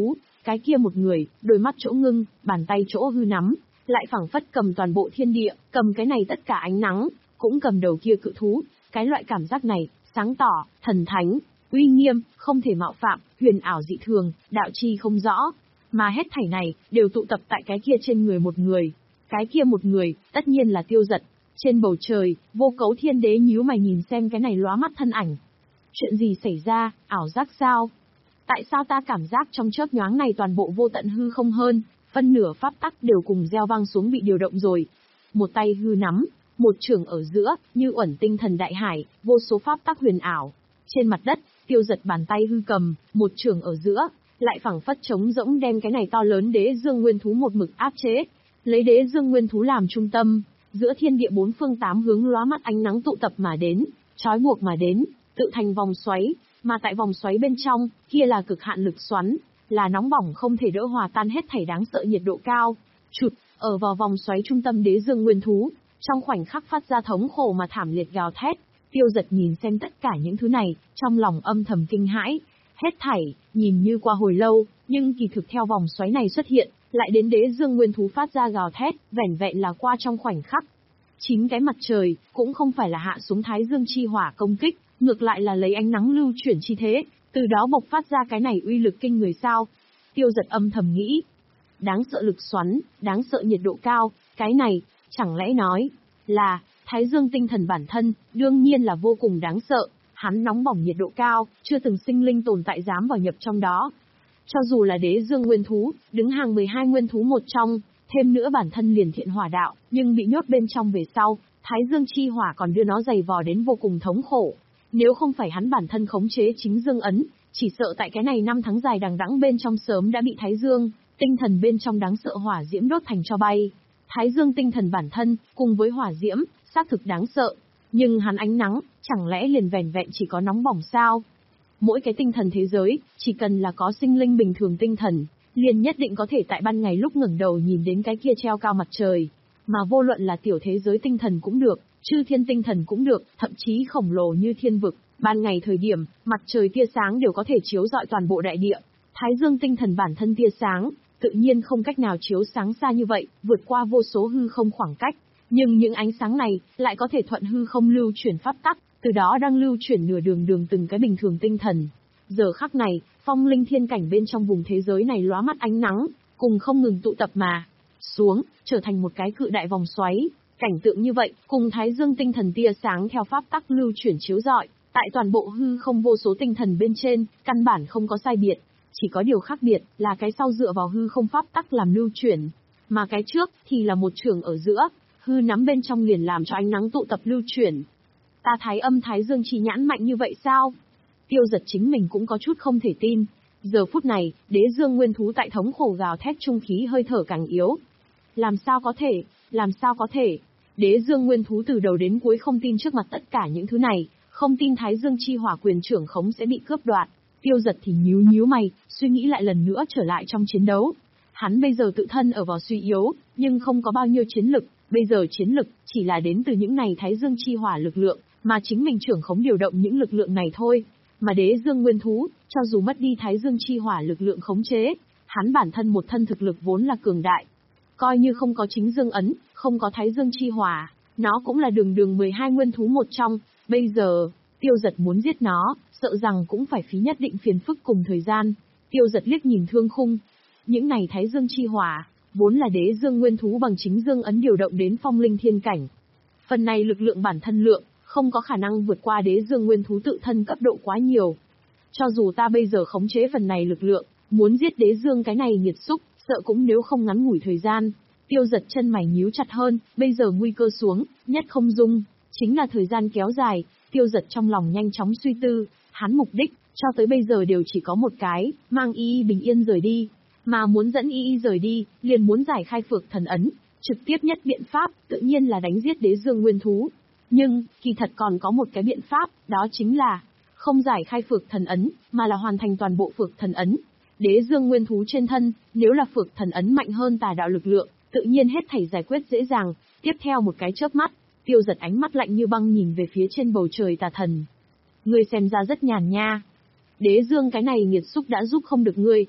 cái kia một người, đôi mắt chỗ ngưng, bàn tay chỗ hư nắm, lại phảng phất cầm toàn bộ thiên địa, cầm cái này tất cả ánh nắng, cũng cầm đầu kia cự thú, cái loại cảm giác này, sáng tỏ, thần thánh, uy nghiêm, không thể mạo phạm, huyền ảo dị thường, đạo chi không rõ. Mà hết thảy này, đều tụ tập tại cái kia trên người một người. Cái kia một người, tất nhiên là Tiêu Dật. Trên bầu trời, Vô Cấu Thiên Đế nhíu mày nhìn xem cái này lóa mắt thân ảnh. Chuyện gì xảy ra, ảo giác sao? Tại sao ta cảm giác trong chớp nhoáng này toàn bộ vô tận hư không hơn, phân nửa pháp tắc đều cùng gieo vang xuống bị điều động rồi. Một tay hư nắm, một trường ở giữa, như uẩn tinh thần đại hải, vô số pháp tắc huyền ảo. Trên mặt đất, Tiêu Dật bàn tay hư cầm, một trường ở giữa, lại phảng phất trống rỗng đem cái này to lớn đế dương nguyên thú một mực áp chế. Lấy đế dương nguyên thú làm trung tâm, giữa thiên địa bốn phương tám hướng lóa mắt ánh nắng tụ tập mà đến, trói buộc mà đến, tự thành vòng xoáy, mà tại vòng xoáy bên trong, kia là cực hạn lực xoắn, là nóng bỏng không thể đỡ hòa tan hết thảy đáng sợ nhiệt độ cao. Chụt, ở vào vòng xoáy trung tâm đế dương nguyên thú, trong khoảnh khắc phát ra thống khổ mà thảm liệt gào thét. Tiêu Dật nhìn xem tất cả những thứ này, trong lòng âm thầm kinh hãi. Hết thảy, nhìn như qua hồi lâu, nhưng kỳ thực theo vòng xoáy này xuất hiện, lại đến đế dương nguyên thú phát ra gào thét, vẻn vẹn là qua trong khoảnh khắc. Chín cái mặt trời, cũng không phải là hạ xuống thái dương chi hỏa công kích, ngược lại là lấy ánh nắng lưu chuyển chi thế, từ đó bộc phát ra cái này uy lực kinh người sao. Tiêu Dật âm thầm nghĩ. Đáng sợ lực xoắn, đáng sợ nhiệt độ cao, cái này, chẳng lẽ nói, là, thái dương tinh thần bản thân, đương nhiên là vô cùng đáng sợ. Hắn nóng bỏng nhiệt độ cao, chưa từng sinh linh tồn tại dám vào nhập trong đó. Cho dù là đế dương nguyên thú, đứng hàng mười hai nguyên thú một trong, thêm nữa bản thân liền thiện hỏa đạo, nhưng bị nhốt bên trong về sau, thái dương chi hỏa còn đưa nó dày vò đến vô cùng thống khổ. Nếu không phải hắn bản thân khống chế chính dương ấn, chỉ sợ tại cái này năm tháng dài đằng đẵng bên trong sớm đã bị thái dương, tinh thần bên trong đáng sợ hỏa diễm đốt thành tro bay. Thái dương tinh thần bản thân, cùng với hỏa diễm, xác thực đáng sợ. Nhưng hắn ánh nắng, chẳng lẽ liền vẻn vẹn chỉ có nóng bỏng sao? Mỗi cái tinh thần thế giới, chỉ cần là có sinh linh bình thường tinh thần, liền nhất định có thể tại ban ngày lúc ngẩng đầu nhìn đến cái kia treo cao mặt trời. Mà vô luận là tiểu thế giới tinh thần cũng được, chư thiên tinh thần cũng được, thậm chí khổng lồ như thiên vực, ban ngày thời điểm, mặt trời tia sáng đều có thể chiếu rọi toàn bộ đại địa. Thái dương tinh thần bản thân tia sáng, tự nhiên không cách nào chiếu sáng xa như vậy, vượt qua vô số hư không khoảng cách. Nhưng những ánh sáng này, lại có thể thuận hư không lưu chuyển pháp tắc, từ đó đang lưu chuyển nửa đường đường từng cái bình thường tinh thần. Giờ khắc này, phong linh thiên cảnh bên trong vùng thế giới này lóa mắt ánh nắng, cùng không ngừng tụ tập mà xuống, trở thành một cái cự đại vòng xoáy. Cảnh tượng như vậy, cùng thái dương tinh thần tia sáng theo pháp tắc lưu chuyển chiếu rọi, tại toàn bộ hư không vô số tinh thần bên trên, căn bản không có sai biệt. Chỉ có điều khác biệt, là cái sau dựa vào hư không pháp tắc làm lưu chuyển, mà cái trước, thì là một trường ở giữa, hư nắm bên trong liền làm cho ánh nắng tụ tập lưu chuyển. Ta thái âm thái dương chi nhãn mạnh như vậy sao? Tiêu Dật chính mình cũng có chút không thể tin. Giờ phút này, đế dương nguyên thú tại thống khổ gào thét trung khí hơi thở càng yếu. Làm sao có thể, làm sao có thể? Đế dương nguyên thú từ đầu đến cuối không tin trước mặt tất cả những thứ này, không tin thái dương chi hỏa quyền trưởng khống sẽ bị cướp đoạt. Tiêu Dật thì nhíu nhíu mày, suy nghĩ lại lần nữa trở lại trong chiến đấu. Hắn bây giờ tự thân ở vào suy yếu, nhưng không có bao nhiêu chiến lực, bây giờ chiến lực chỉ là đến từ những này thái dương chi hỏa lực lượng, mà chính mình trưởng khống điều động những lực lượng này thôi. Mà đế dương nguyên thú, cho dù mất đi thái dương chi hỏa lực lượng khống chế, hắn bản thân một thân thực lực vốn là cường đại. Coi như không có chính dương ấn, không có thái dương chi hỏa, nó cũng là đường đường mười hai nguyên thú một trong, bây giờ, Tiêu Dật muốn giết nó, sợ rằng cũng phải phí nhất định phiền phức cùng thời gian. Tiêu Dật liếc nhìn thương khung. Những này thái dương chi hỏa, vốn là đế dương nguyên thú bằng chính dương ấn điều động đến phong linh thiên cảnh. Phần này lực lượng bản thân lượng, không có khả năng vượt qua đế dương nguyên thú tự thân cấp độ quá nhiều. Cho dù ta bây giờ khống chế phần này lực lượng, muốn giết đế dương cái này nghiệt xúc, sợ cũng nếu không ngắn ngủi thời gian. Tiêu Dật chân mày nhíu chặt hơn, bây giờ nguy cơ xuống, nhất không dung, chính là thời gian kéo dài. Tiêu Dật trong lòng nhanh chóng suy tư, hắn mục đích, cho tới bây giờ đều chỉ có một cái, mang Y Y bình yên rời đi. Mà muốn dẫn Y Y rời đi, liền muốn giải khai phược thần ấn, trực tiếp nhất biện pháp, tự nhiên là đánh giết đế dương nguyên thú. Nhưng, kỳ thật còn có một cái biện pháp, đó chính là, không giải khai phược thần ấn, mà là hoàn thành toàn bộ phược thần ấn. Đế dương nguyên thú trên thân, nếu là phược thần ấn mạnh hơn tà đạo lực lượng, tự nhiên hết thảy giải quyết dễ dàng. Tiếp theo một cái chớp mắt, Tiêu Dật ánh mắt lạnh như băng nhìn về phía trên bầu trời tà thần. Ngươi xem ra rất nhàn nha. Đế dương cái này nghiệt xúc đã giúp không được ngươi.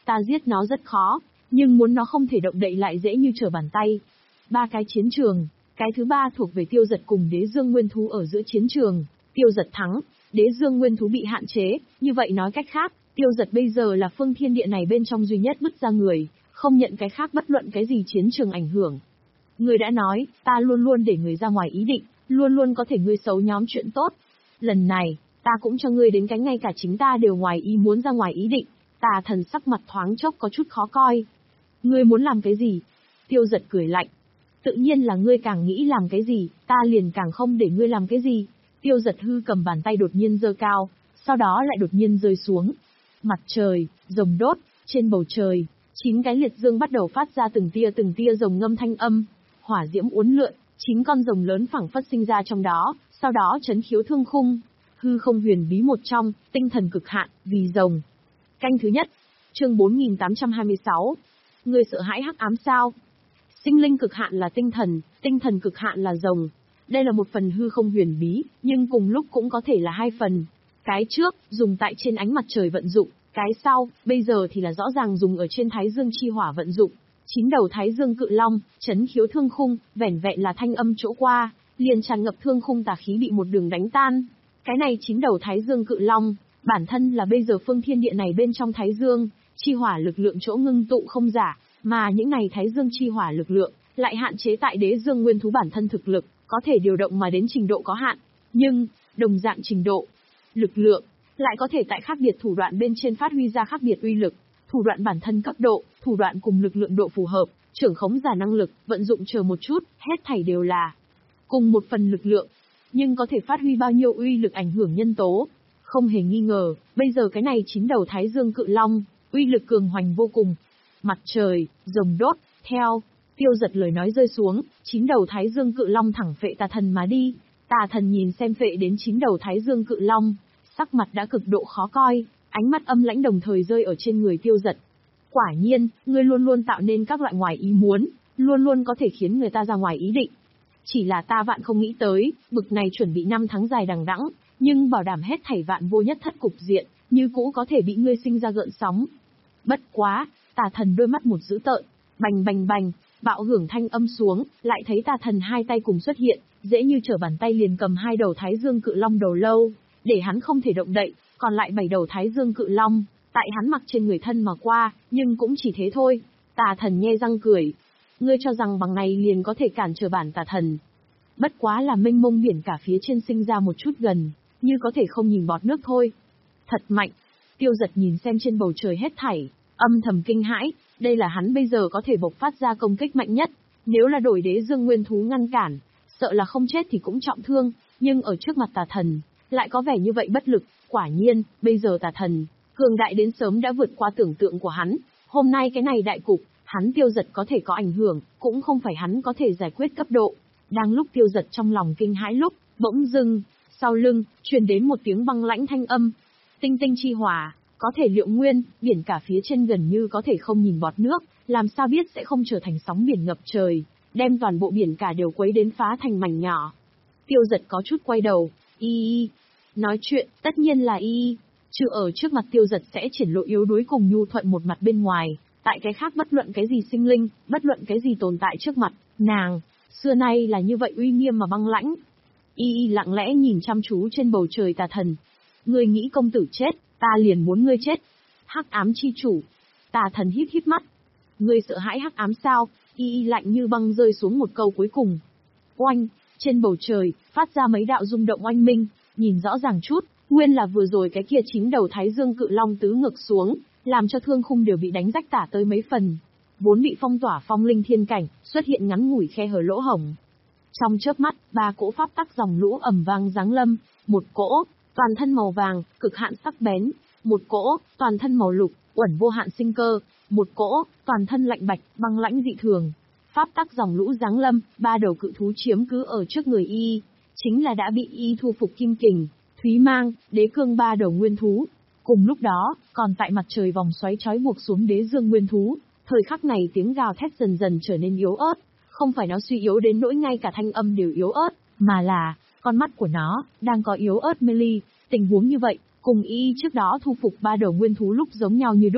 Ta giết nó rất khó, nhưng muốn nó không thể động đậy lại dễ như trở bàn tay. Ba cái chiến trường, cái thứ ba thuộc về Tiêu Dật cùng Đế Dương Nguyên Thú ở giữa chiến trường. Tiêu Dật thắng, Đế Dương Nguyên Thú bị hạn chế, như vậy nói cách khác, Tiêu Dật bây giờ là phương thiên địa này bên trong duy nhất bứt ra người, không nhận cái khác bất luận cái gì chiến trường ảnh hưởng. Người đã nói, ta luôn luôn để người ra ngoài ý định, luôn luôn có thể ngươi xấu nhóm chuyện tốt. Lần này, ta cũng cho ngươi đến cái ngay cả chính ta đều ngoài ý muốn ra ngoài ý định. Tà Thần sắc mặt thoáng chốc có chút khó coi. Ngươi muốn làm cái gì? Tiêu Dật cười lạnh. Tự nhiên là ngươi càng nghĩ làm cái gì, ta liền càng không để ngươi làm cái gì. Tiêu Dật hư cầm bàn tay đột nhiên giơ cao, sau đó lại đột nhiên rơi xuống. Mặt trời, rồng đốt, trên bầu trời, chín cái liệt dương bắt đầu phát ra từng tia từng tia rồng ngâm thanh âm. Hỏa diễm uốn lượn, chín con rồng lớn phảng phất sinh ra trong đó, sau đó chấn khiếu thương khung. Hư không huyền bí một trong, tinh thần cực hạn, vì rồng. Canh thứ nhất, chương bốn nghìn tám trăm hai mươi sáu. Ngươi sợ hãi hắc ám sao? Sinh linh cực hạn là tinh thần, tinh thần cực hạn là rồng. Đây là một phần hư không huyền bí, nhưng cùng lúc cũng có thể là hai phần. Cái trước, dùng tại trên ánh mặt trời vận dụng, cái sau, bây giờ thì là rõ ràng dùng ở trên Thái Dương chi hỏa vận dụng. Chín đầu Thái Dương cự long, chấn khiếu thương khung, vẻn vẹn là thanh âm chỗ qua, liền tràn ngập thương khung tà khí bị một đường đánh tan. Cái này chín đầu Thái Dương cự long, bản thân là bây giờ phương thiên địa này bên trong Thái Dương, chi hỏa lực lượng chỗ ngưng tụ không giả, mà những này Thái Dương chi hỏa lực lượng, lại hạn chế tại Đế Dương Nguyên Thú bản thân thực lực, có thể điều động mà đến trình độ có hạn. Nhưng, đồng dạng trình độ, lực lượng, lại có thể tại khác biệt thủ đoạn bên trên phát huy ra khác biệt uy lực. Thủ đoạn bản thân cấp độ, thủ đoạn cùng lực lượng độ phù hợp, trưởng khống giả năng lực, vận dụng chờ một chút, hết thảy đều là cùng một phần lực lượng, nhưng có thể phát huy bao nhiêu uy lực ảnh hưởng nhân tố. Không hề nghi ngờ, bây giờ cái này chín đầu Thái Dương cự long, uy lực cường hoành vô cùng. Mặt trời, rồng đốt, theo, Tiêu Dật lời nói rơi xuống, chín đầu Thái Dương cự long thẳng phệ Tà Thần mà đi. Tà Thần nhìn xem phệ đến chín đầu Thái Dương cự long, sắc mặt đã cực độ khó coi, ánh mắt âm lãnh đồng thời rơi ở trên người Tiêu Dật. Quả nhiên, ngươi luôn luôn tạo nên các loại ngoài ý muốn, luôn luôn có thể khiến người ta ra ngoài ý định. Chỉ là ta vạn không nghĩ tới, bực này chuẩn bị năm tháng dài đằng đẵng, nhưng bảo đảm hết thảy vạn vô nhất thất cục diện, như cũ có thể bị ngươi sinh ra gợn sóng. Bất quá, Tà Thần đôi mắt một dữ tợn, bành bành bành, bạo hưởng thanh âm xuống, lại thấy Tà Thần hai tay cùng xuất hiện, dễ như trở bàn tay liền cầm hai đầu Thái Dương cự long đầu lâu, để hắn không thể động đậy, còn lại bảy đầu Thái Dương cự long, tại hắn mặc trên người thân mà qua, nhưng cũng chỉ thế thôi. Tà Thần nhe răng cười. Ngươi cho rằng bằng này liền có thể cản trở bản Tà Thần. Bất quá là mênh mông biển cả phía trên sinh ra một chút gần, như có thể không nhìn bọt nước thôi. Thật mạnh. Tiêu Dật nhìn xem trên bầu trời hết thảy, âm thầm kinh hãi, đây là hắn bây giờ có thể bộc phát ra công kích mạnh nhất. Nếu là đổi Đế Dương Nguyên Thú ngăn cản, sợ là không chết thì cũng trọng thương, nhưng ở trước mặt Tà Thần, lại có vẻ như vậy bất lực. Quả nhiên, bây giờ Tà Thần, cường đại đến sớm đã vượt qua tưởng tượng của hắn. Hôm nay cái này đại cục, hắn Tiêu Dật có thể có ảnh hưởng, cũng không phải hắn có thể giải quyết cấp độ. Đang lúc Tiêu Dật trong lòng kinh hãi lúc, bỗng dưng, sau lưng, truyền đến một tiếng băng lãnh thanh âm. Tinh tinh chi hỏa, có thể liệu nguyên, biển cả phía trên gần như có thể không nhìn bọt nước, làm sao biết sẽ không trở thành sóng biển ngập trời, đem toàn bộ biển cả đều quấy đến phá thành mảnh nhỏ. Tiêu Dật có chút quay đầu, y y. Nói chuyện, tất nhiên là y y. Trừ ở trước mặt Tiêu Dật sẽ triển lộ yếu đuối cùng nhu thuận một mặt bên ngoài, tại cái khác bất luận cái gì sinh linh, bất luận cái gì tồn tại trước mặt, nàng, xưa nay là như vậy uy nghiêm mà băng lãnh. Y y lặng lẽ nhìn chăm chú trên bầu trời Tà Thần. Ngươi nghĩ công tử chết, ta liền muốn ngươi chết. Hắc ám chi chủ. Tà Thần híp híp mắt. Ngươi sợ hãi hắc ám sao? Y y lạnh như băng rơi xuống một câu cuối cùng. Oanh, trên bầu trời, phát ra mấy đạo rung động oanh minh, nhìn rõ ràng chút, nguyên là vừa rồi cái kia chín đầu Thái Dương cự long tứ ngược xuống, làm cho thương khung đều bị đánh rách tả tới mấy phần. Vốn bị phong tỏa phong linh thiên cảnh, xuất hiện ngắn ngủi khe hở lỗ hổng. Trong chớp mắt, ba cỗ pháp tắc dòng lũ ầm vang giáng lâm, một cỗ, toàn thân màu vàng, cực hạn sắc bén, một cỗ, toàn thân màu lục, uẩn vô hạn sinh cơ, một cỗ, toàn thân lạnh bạch, băng lãnh dị thường. Pháp tắc dòng lũ giáng lâm, ba đầu cự thú chiếm cứ ở trước người y, chính là đã bị y thu phục Kim Kình, Thúy Mang, Đế Cương ba đầu nguyên thú. Cùng lúc đó, còn tại mặt trời vòng xoáy trói buộc xuống Đế Dương nguyên thú, thời khắc này tiếng gào thét dần dần trở nên yếu ớt, không phải nó suy yếu đến nỗi ngay cả thanh âm đều yếu ớt, mà là, con mắt của nó, đang có yếu ớt mê ly. Tình huống như vậy, cùng y trước đó thu phục ba đầu nguyên thú lúc giống nhau như đúc.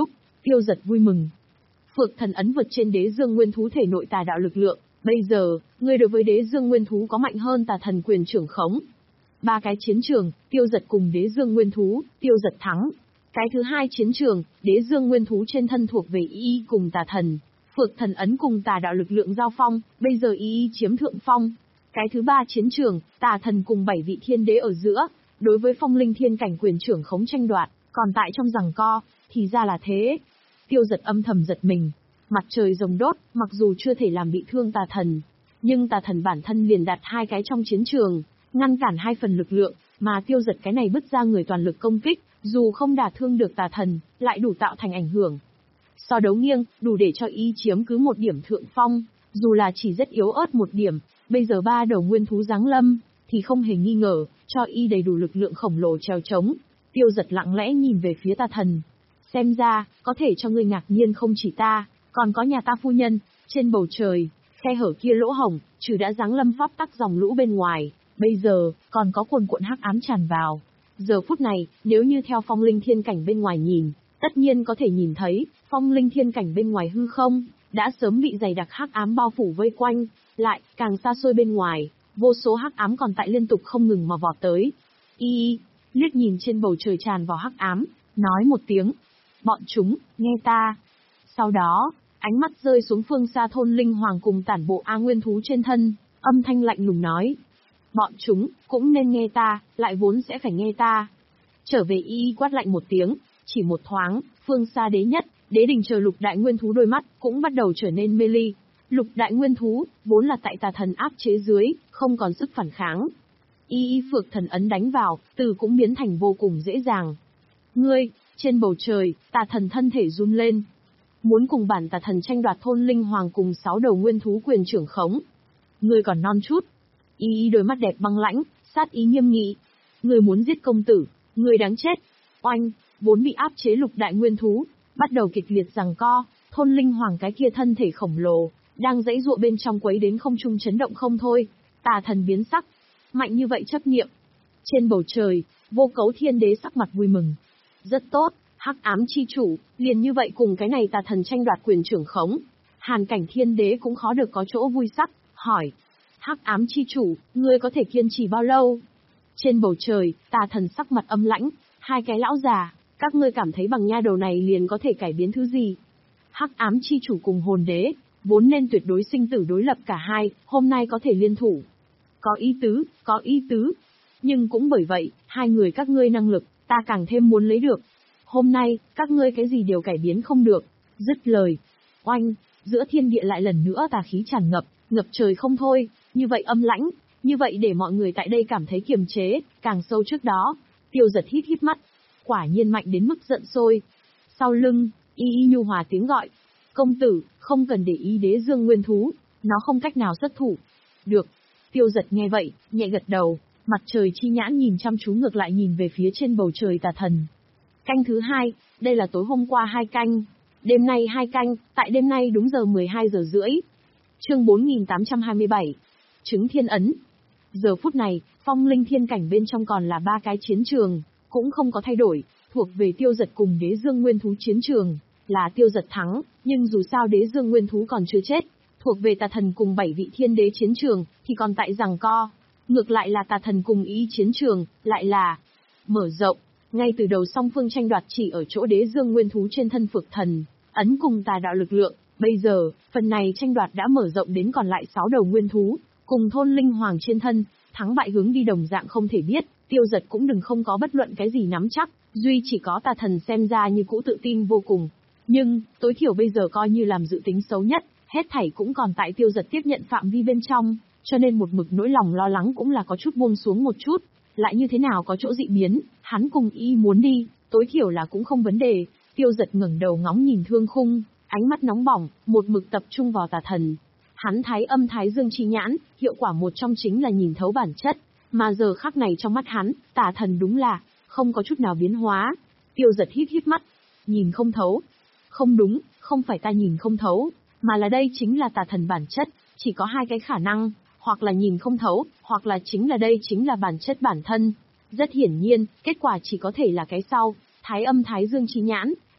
Tiêu Giật vui mừng. Phược thần ấn vượt trên đế dương nguyên thú thể nội tà đạo lực lượng, bây giờ, ngươi đối với đế dương nguyên thú có mạnh hơn tà thần quyền trưởng khống. Ba cái chiến trường, Tiêu Giật cùng đế dương nguyên thú, Tiêu Giật thắng. Cái thứ hai chiến trường, đế dương nguyên thú trên thân thuộc về y y cùng tà thần, phược thần ấn cùng tà đạo lực lượng giao phong, bây giờ y y chiếm thượng phong. Cái thứ ba chiến trường, tà thần cùng bảy vị thiên đế ở giữa, đối với phong linh thiên cảnh quyền trưởng khống tranh đoạt, còn tại trong giằng co, thì ra là thế. Tiêu Giật âm thầm giật mình, mặt trời rồng đốt, mặc dù chưa thể làm bị thương tà thần, nhưng tà thần bản thân liền đặt hai cái trong chiến trường, ngăn cản hai phần lực lượng, mà Tiêu Giật cái này bứt ra người toàn lực công kích, dù không đả thương được tà thần, lại đủ tạo thành ảnh hưởng. So đấu nghiêng, đủ để cho y chiếm cứ một điểm thượng phong, dù là chỉ rất yếu ớt một điểm, bây giờ ba đầu nguyên thú giáng lâm, thì không hề nghi ngờ, cho y đầy đủ lực lượng khổng lồ trèo trống. Tiêu Giật lặng lẽ nhìn về phía tà thần. Xem ra, có thể cho ngươi ngạc nhiên không chỉ ta, còn có nhà ta phu nhân, trên bầu trời, khe hở kia lỗ hổng, trừ đã giáng lâm pháp tắc dòng lũ bên ngoài, bây giờ, còn có cuồn cuộn hắc ám tràn vào. Giờ phút này, nếu như theo phong linh thiên cảnh bên ngoài nhìn, tất nhiên có thể nhìn thấy, phong linh thiên cảnh bên ngoài hư không, đã sớm bị dày đặc hắc ám bao phủ vây quanh, lại, càng xa xôi bên ngoài, vô số hắc ám còn tại liên tục không ngừng mà vọt tới. Y, liếc nhìn trên bầu trời tràn vào hắc ám, nói một tiếng, bọn chúng, nghe ta. Sau đó, ánh mắt rơi xuống phương xa thôn linh hoàng cùng tản bộ A nguyên thú trên thân, âm thanh lạnh lùng nói. Bọn chúng, cũng nên nghe ta, lại vốn sẽ phải nghe ta. Trở về y quát lạnh một tiếng, chỉ một thoáng, phương xa đế nhất, đế đình chờ lục đại nguyên thú đôi mắt, cũng bắt đầu trở nên mê ly. Lục đại nguyên thú, vốn là tại tà thần áp chế dưới, không còn sức phản kháng. Y y phược thần ấn đánh vào, từ cũng biến thành vô cùng dễ dàng. Ngươi, trên bầu trời, tà thần thân thể run lên. Muốn cùng bản tà thần tranh đoạt thôn linh hoàng cùng sáu đầu nguyên thú quyền trưởng khống. Ngươi còn non chút. Y y đôi mắt đẹp băng lãnh, sát ý nghiêm nghị. Ngươi muốn giết công tử, ngươi đáng chết. Oanh, vốn bị áp chế lục đại nguyên thú, bắt đầu kịch liệt giằng co, thôn linh hoàng cái kia thân thể khổng lồ, đang giãy giụa bên trong quấy đến không trung chấn động không thôi. Tà thần biến sắc, mạnh như vậy chấp niệm. Trên bầu trời, vô cấu thiên đế sắc mặt vui mừng. Rất tốt, hắc ám chi chủ, liền như vậy cùng cái này tà thần tranh đoạt quyền trưởng khống. Hàn cảnh thiên đế cũng khó được có chỗ vui sắc, hỏi. Hắc ám chi chủ, ngươi có thể kiên trì bao lâu? Trên bầu trời, tà thần sắc mặt âm lãnh, hai cái lão già, các ngươi cảm thấy bằng nha đầu này liền có thể cải biến thứ gì? Hắc ám chi chủ cùng hồn đế, vốn nên tuyệt đối sinh tử đối lập cả hai, hôm nay có thể liên thủ. Có ý tứ, có ý tứ. Nhưng cũng bởi vậy, hai người các ngươi năng lực, ta càng thêm muốn lấy được. Hôm nay, các ngươi cái gì đều cải biến không được. Dứt lời. Oanh, giữa thiên địa lại lần nữa tà khí tràn ngập, ngập trời không thôi, như vậy âm lãnh, như vậy để mọi người tại đây cảm thấy kiềm chế, càng sâu trước đó. Tiêu Giật hít hít mắt, quả nhiên mạnh đến mức giận sôi. Sau lưng, y y nhu hòa tiếng gọi. Công tử, không cần để ý đế dương nguyên thú, nó không cách nào xuất thủ. Được. Tiêu Giật nghe vậy, nhẹ gật đầu, mặt trời chi nhãn nhìn chăm chú ngược lại nhìn về phía trên bầu trời tà thần. Canh thứ hai, đây là tối hôm qua hai canh. Đêm nay hai canh, tại đêm nay đúng giờ mười hai giờ rưỡi. Chương bốn nghìn tám trăm hai mươi bảy. Trứng thiên ấn. Giờ phút này, phong linh thiên cảnh bên trong còn là ba cái chiến trường, cũng không có thay đổi, thuộc về Tiêu Giật cùng đế dương nguyên thú chiến trường, là Tiêu Giật thắng, nhưng dù sao đế dương nguyên thú còn chưa chết, thuộc về tà thần cùng bảy vị thiên đế chiến trường, thì còn tại giằng co. Ngược lại là tà thần cùng ý chiến trường, lại là mở rộng. Ngay từ đầu song phương tranh đoạt chỉ ở chỗ đế dương nguyên thú trên thân phược thần ấn cùng tà đạo lực lượng, bây giờ, phần này tranh đoạt đã mở rộng đến còn lại sáu đầu nguyên thú, cùng thôn linh hoàng trên thân, thắng bại hướng đi đồng dạng không thể biết, Tiêu Giật cũng đừng không có bất luận cái gì nắm chắc, duy chỉ có tà thần xem ra như cũ tự tin vô cùng. Nhưng, tối thiểu bây giờ coi như làm dự tính xấu nhất, hết thảy cũng còn tại Tiêu Giật tiếp nhận phạm vi bên trong, cho nên một mực nỗi lòng lo lắng cũng là có chút buông xuống một chút. Lại như thế nào có chỗ dị biến, hắn cùng y muốn đi, tối thiểu là cũng không vấn đề. Tiêu Giật ngẩng đầu ngóng nhìn thương khung, ánh mắt nóng bỏng, một mực tập trung vào tà thần. Hắn thái âm thái dương chi nhãn, hiệu quả một trong chính là nhìn thấu bản chất, mà giờ khắc này trong mắt hắn, tà thần đúng là không có chút nào biến hóa. Tiêu Giật hít hít mắt, nhìn không thấu. Không đúng, không phải ta nhìn không thấu, mà là đây chính là tà thần bản chất, chỉ có hai cái khả năng, hoặc là nhìn không thấu, hoặc là chính là đây chính là bản chất bản thân. Rất hiển nhiên, kết quả chỉ có thể là cái sau, thái âm thái dương chi nhãn,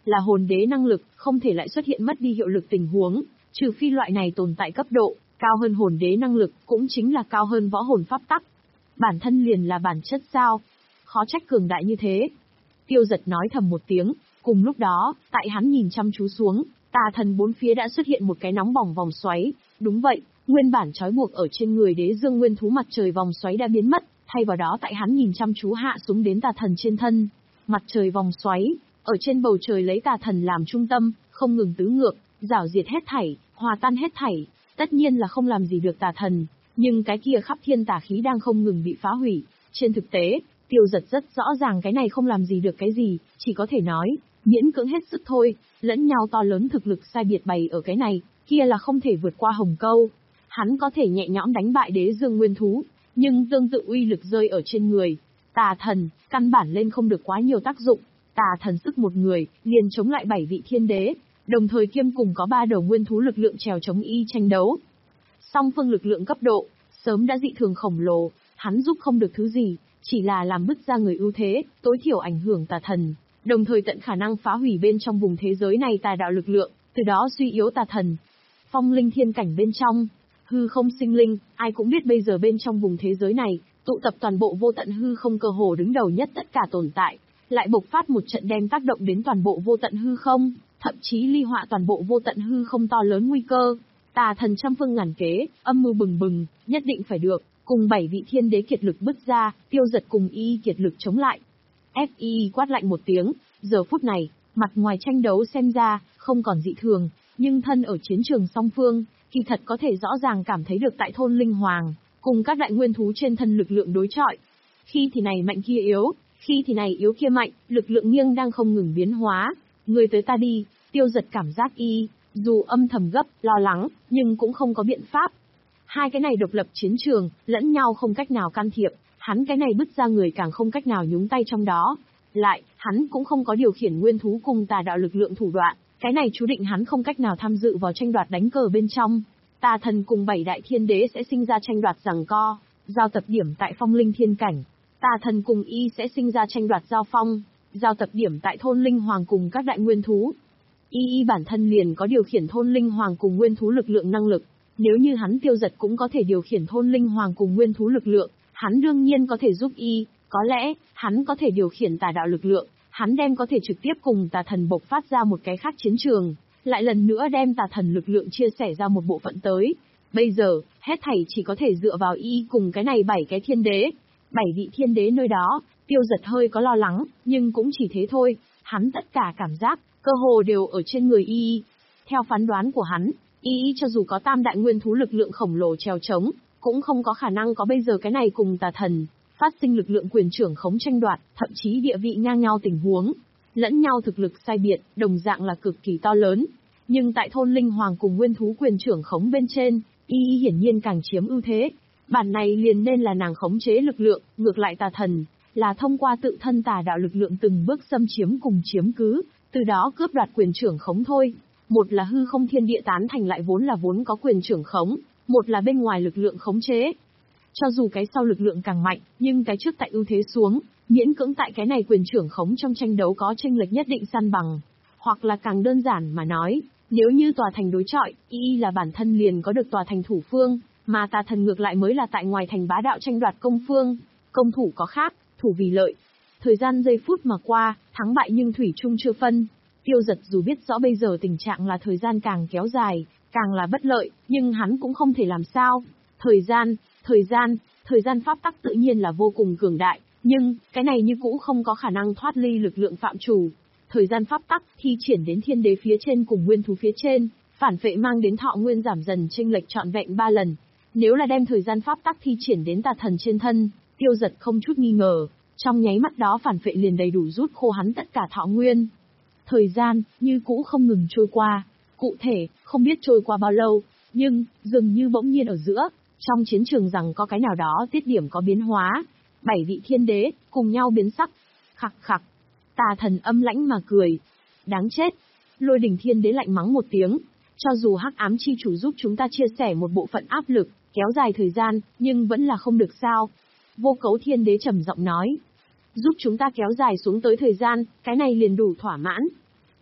là hồn đế năng lực, không thể lại xuất hiện mất đi hiệu lực tình huống, trừ phi loại này tồn tại cấp độ cao hơn hồn đế năng lực, cũng chính là cao hơn võ hồn pháp tắc. Bản thân liền là bản chất sao? Khó trách cường đại như thế. Tiêu Giật nói thầm một tiếng, cùng lúc đó, tại hắn nhìn chăm chú xuống, tà thần bốn phía đã xuất hiện một cái nóng bỏng vòng xoáy. Đúng vậy, nguyên bản trói buộc ở trên người đế dương nguyên thú mặt trời vòng xoáy đã biến mất, thay vào đó tại hắn nhìn chăm chú hạ xuống đến tà thần trên thân. Mặt trời vòng xoáy, ở trên bầu trời lấy tà thần làm trung tâm, không ngừng tứ ngược, rảo diệt hết thảy, hòa tan hết thảy, tất nhiên là không làm gì được tà thần, nhưng cái kia khắp thiên tà khí đang không ngừng bị phá hủy. Trên thực tế, Tiêu Giật rất rõ ràng cái này không làm gì được cái gì, chỉ có thể nói, miễn cưỡng hết sức thôi, lẫn nhau to lớn thực lực sai biệt bày ở cái này, kia là không thể vượt qua hồng câu. Hắn có thể nhẹ nhõm đánh bại đế dương nguyên thú, nhưng tương tự uy lực rơi ở trên người tà thần, căn bản lên không được quá nhiều tác dụng. Tà thần sức một người, liền chống lại bảy vị thiên đế, đồng thời kiêm cùng có ba đầu nguyên thú lực lượng trèo chống y tranh đấu. Song phương lực lượng cấp độ, sớm đã dị thường khổng lồ, hắn giúp không được thứ gì, chỉ là làm bứt ra người ưu thế, tối thiểu ảnh hưởng tà thần, đồng thời tận khả năng phá hủy bên trong vùng thế giới này tà đạo lực lượng, từ đó suy yếu tà thần. Phong linh thiên cảnh bên trong, hư không sinh linh, ai cũng biết bây giờ bên trong vùng thế giới này, tụ tập toàn bộ vô tận hư không cơ hồ đứng đầu nhất tất cả tồn tại, lại bộc phát một trận đem tác động đến toàn bộ vô tận hư không, thậm chí ly họa toàn bộ vô tận hư không to lớn nguy cơ. Tà thần trăm phương ngàn kế, âm mưu bừng bừng, nhất định phải được, cùng bảy vị thiên đế kiệt lực bứt ra, Tiêu Giật cùng y kiệt lực chống lại. ép i quát lạnh một tiếng, giờ phút này, mặt ngoài tranh đấu xem ra, không còn dị thường, nhưng thân ở chiến trường song phương, kỳ thật có thể rõ ràng cảm thấy được tại thôn Linh Hoàng, cùng các đại nguyên thú trên thân lực lượng đối chọi. Khi thì này mạnh kia yếu, khi thì này yếu kia mạnh, lực lượng nghiêng đang không ngừng biến hóa. Người tới ta đi, Tiêu Giật cảm giác y, dù âm thầm gấp, lo lắng, nhưng cũng không có biện pháp. Hai cái này độc lập chiến trường, lẫn nhau không cách nào can thiệp, hắn cái này bứt ra người càng không cách nào nhúng tay trong đó. Lại, hắn cũng không có điều khiển nguyên thú cùng tà đạo lực lượng thủ đoạn, cái này chú định hắn không cách nào tham dự vào tranh đoạt đánh cờ bên trong. Tà thần cùng bảy đại thiên đế sẽ sinh ra tranh đoạt giằng co, giao tập điểm tại phong linh thiên cảnh. Tà thần cùng y sẽ sinh ra tranh đoạt giao phong, giao tập điểm tại thôn Linh Hoàng cùng các đại nguyên thú. Y y bản thân liền có điều khiển thôn Linh Hoàng cùng nguyên thú lực lượng năng lực. Nếu như hắn Tiêu Giật cũng có thể điều khiển thôn Linh Hoàng cùng nguyên thú lực lượng, hắn đương nhiên có thể giúp y, có lẽ, hắn có thể điều khiển tà đạo lực lượng, hắn đem có thể trực tiếp cùng tà thần bộc phát ra một cái khác chiến trường, lại lần nữa đem tà thần lực lượng chia sẻ ra một bộ phận tới. Bây giờ, hết thảy chỉ có thể dựa vào y cùng cái này bảy cái thiên đế. Bảy vị thiên đế nơi đó, Tiêu Giật hơi có lo lắng, nhưng cũng chỉ thế thôi, hắn tất cả cảm giác, cơ hồ đều ở trên người y. Theo phán đoán của hắn, y cho dù có tam đại nguyên thú lực lượng khổng lồ trèo trống, cũng không có khả năng có bây giờ cái này cùng tà thần, phát sinh lực lượng quyền trưởng khống tranh đoạt, thậm chí địa vị ngang nhau tình huống. Lẫn nhau thực lực sai biệt, đồng dạng là cực kỳ to lớn. Nhưng tại thôn Linh Hoàng cùng nguyên thú quyền trưởng khống bên trên, y hiển nhiên càng chiếm ưu thế. Bản này liền nên là nàng khống chế lực lượng, ngược lại tà thần, là thông qua tự thân tà đạo lực lượng từng bước xâm chiếm cùng chiếm cứ, từ đó cướp đoạt quyền trưởng khống thôi. Một là hư không thiên địa tán thành lại vốn là vốn có quyền trưởng khống, một là bên ngoài lực lượng khống chế. Cho dù cái sau lực lượng càng mạnh, nhưng cái trước tại ưu thế xuống, miễn cưỡng tại cái này quyền trưởng khống trong tranh đấu có chênh lệch nhất định săn bằng. Hoặc là càng đơn giản mà nói, nếu như tòa thành đối chọi, y là bản thân liền có được tòa thành thủ phương, mà tà thần ngược lại mới là tại ngoài thành bá đạo tranh đoạt công phương. Công thủ có khác, thủ vì lợi. Thời gian giây phút mà qua, thắng bại nhưng thủy chung chưa phân. Tiêu Giật dù biết rõ bây giờ tình trạng là thời gian càng kéo dài, càng là bất lợi, nhưng hắn cũng không thể làm sao. Thời gian, thời gian, thời gian pháp tắc tự nhiên là vô cùng cường đại, nhưng, cái này như cũ không có khả năng thoát ly lực lượng phạm chủ. Thời gian pháp tắc thi triển đến thiên đế phía trên cùng nguyên thú phía trên, phản phệ mang đến thọ nguyên giảm dần chênh lệch trọn vẹn ba lần. Nếu là đem thời gian pháp tắc thi triển đến tà thần trên thân, Tiêu Giật không chút nghi ngờ, trong nháy mắt đó phản phệ liền đầy đủ rút khô hắn tất cả thọ nguyên. Thời gian, như cũ không ngừng trôi qua, cụ thể, không biết trôi qua bao lâu, nhưng, dường như bỗng nhiên ở giữa, trong chiến trường rằng có cái nào đó tiết điểm có biến hóa. Bảy vị thiên đế, cùng nhau biến sắc. Khặc khặc. Tà thần âm lãnh mà cười. Đáng chết. Lôi đỉnh thiên đế lạnh mắng một tiếng. Cho dù hắc ám chi chủ giúp chúng ta chia sẻ một bộ phận áp lực, kéo dài thời gian, nhưng vẫn là không được sao. Vô cấu thiên đế trầm giọng nói. Giúp chúng ta kéo dài xuống tới thời gian, cái này liền đủ thỏa mãn.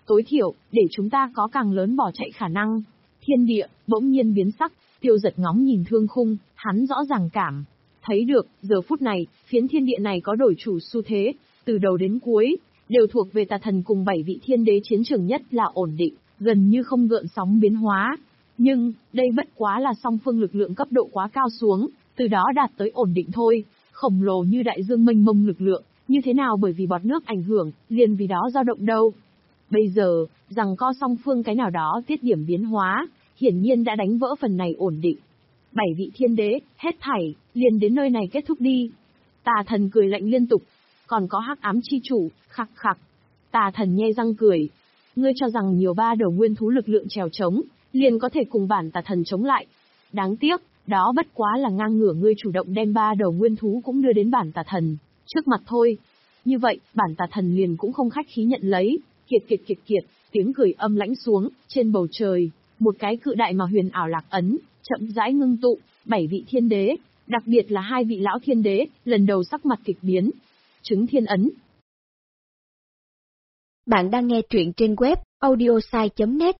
Tối thiểu, để chúng ta có càng lớn bỏ chạy khả năng. Thiên địa, bỗng nhiên biến sắc, Tiêu Giật ngóng nhìn thương khung, hắn rõ ràng cảm. Thấy được, giờ phút này, phiến thiên địa này có đổi chủ xu thế, từ đầu đến cuối, đều thuộc về tà thần cùng bảy vị thiên đế chiến trường nhất là ổn định, gần như không gợn sóng biến hóa. Nhưng, đây bất quá là song phương lực lượng cấp độ quá cao xuống, từ đó đạt tới ổn định thôi, khổng lồ như đại dương mênh mông lực lượng, như thế nào bởi vì bọt nước ảnh hưởng, liền vì đó dao động đâu. Bây giờ, rằng co song phương cái nào đó tiết điểm biến hóa, hiển nhiên đã đánh vỡ phần này ổn định. Bảy vị thiên đế, hết thảy, liền đến nơi này kết thúc đi. Tà thần cười lạnh liên tục, còn có hắc ám chi chủ, khặc khặc. Tà thần nhe răng cười. Ngươi cho rằng nhiều ba đầu nguyên thú lực lượng trèo trống, liền có thể cùng bản tà thần chống lại. Đáng tiếc, đó bất quá là ngang ngửa ngươi chủ động đem ba đầu nguyên thú cũng đưa đến bản tà thần trước mặt thôi. Như vậy, bản tà thần liền cũng không khách khí nhận lấy. Kiệt kiệt kiệt kiệt, tiếng cười âm lãnh xuống, trên bầu trời, một cái cự đại mà huyền ảo lạc ấn, chậm rãi ngưng tụ, bảy vị thiên đế, đặc biệt là hai vị lão thiên đế, lần đầu sắc mặt kịch biến. Chứng thiên ấn. Bạn đang nghe truyện trên web audiosai chấm net.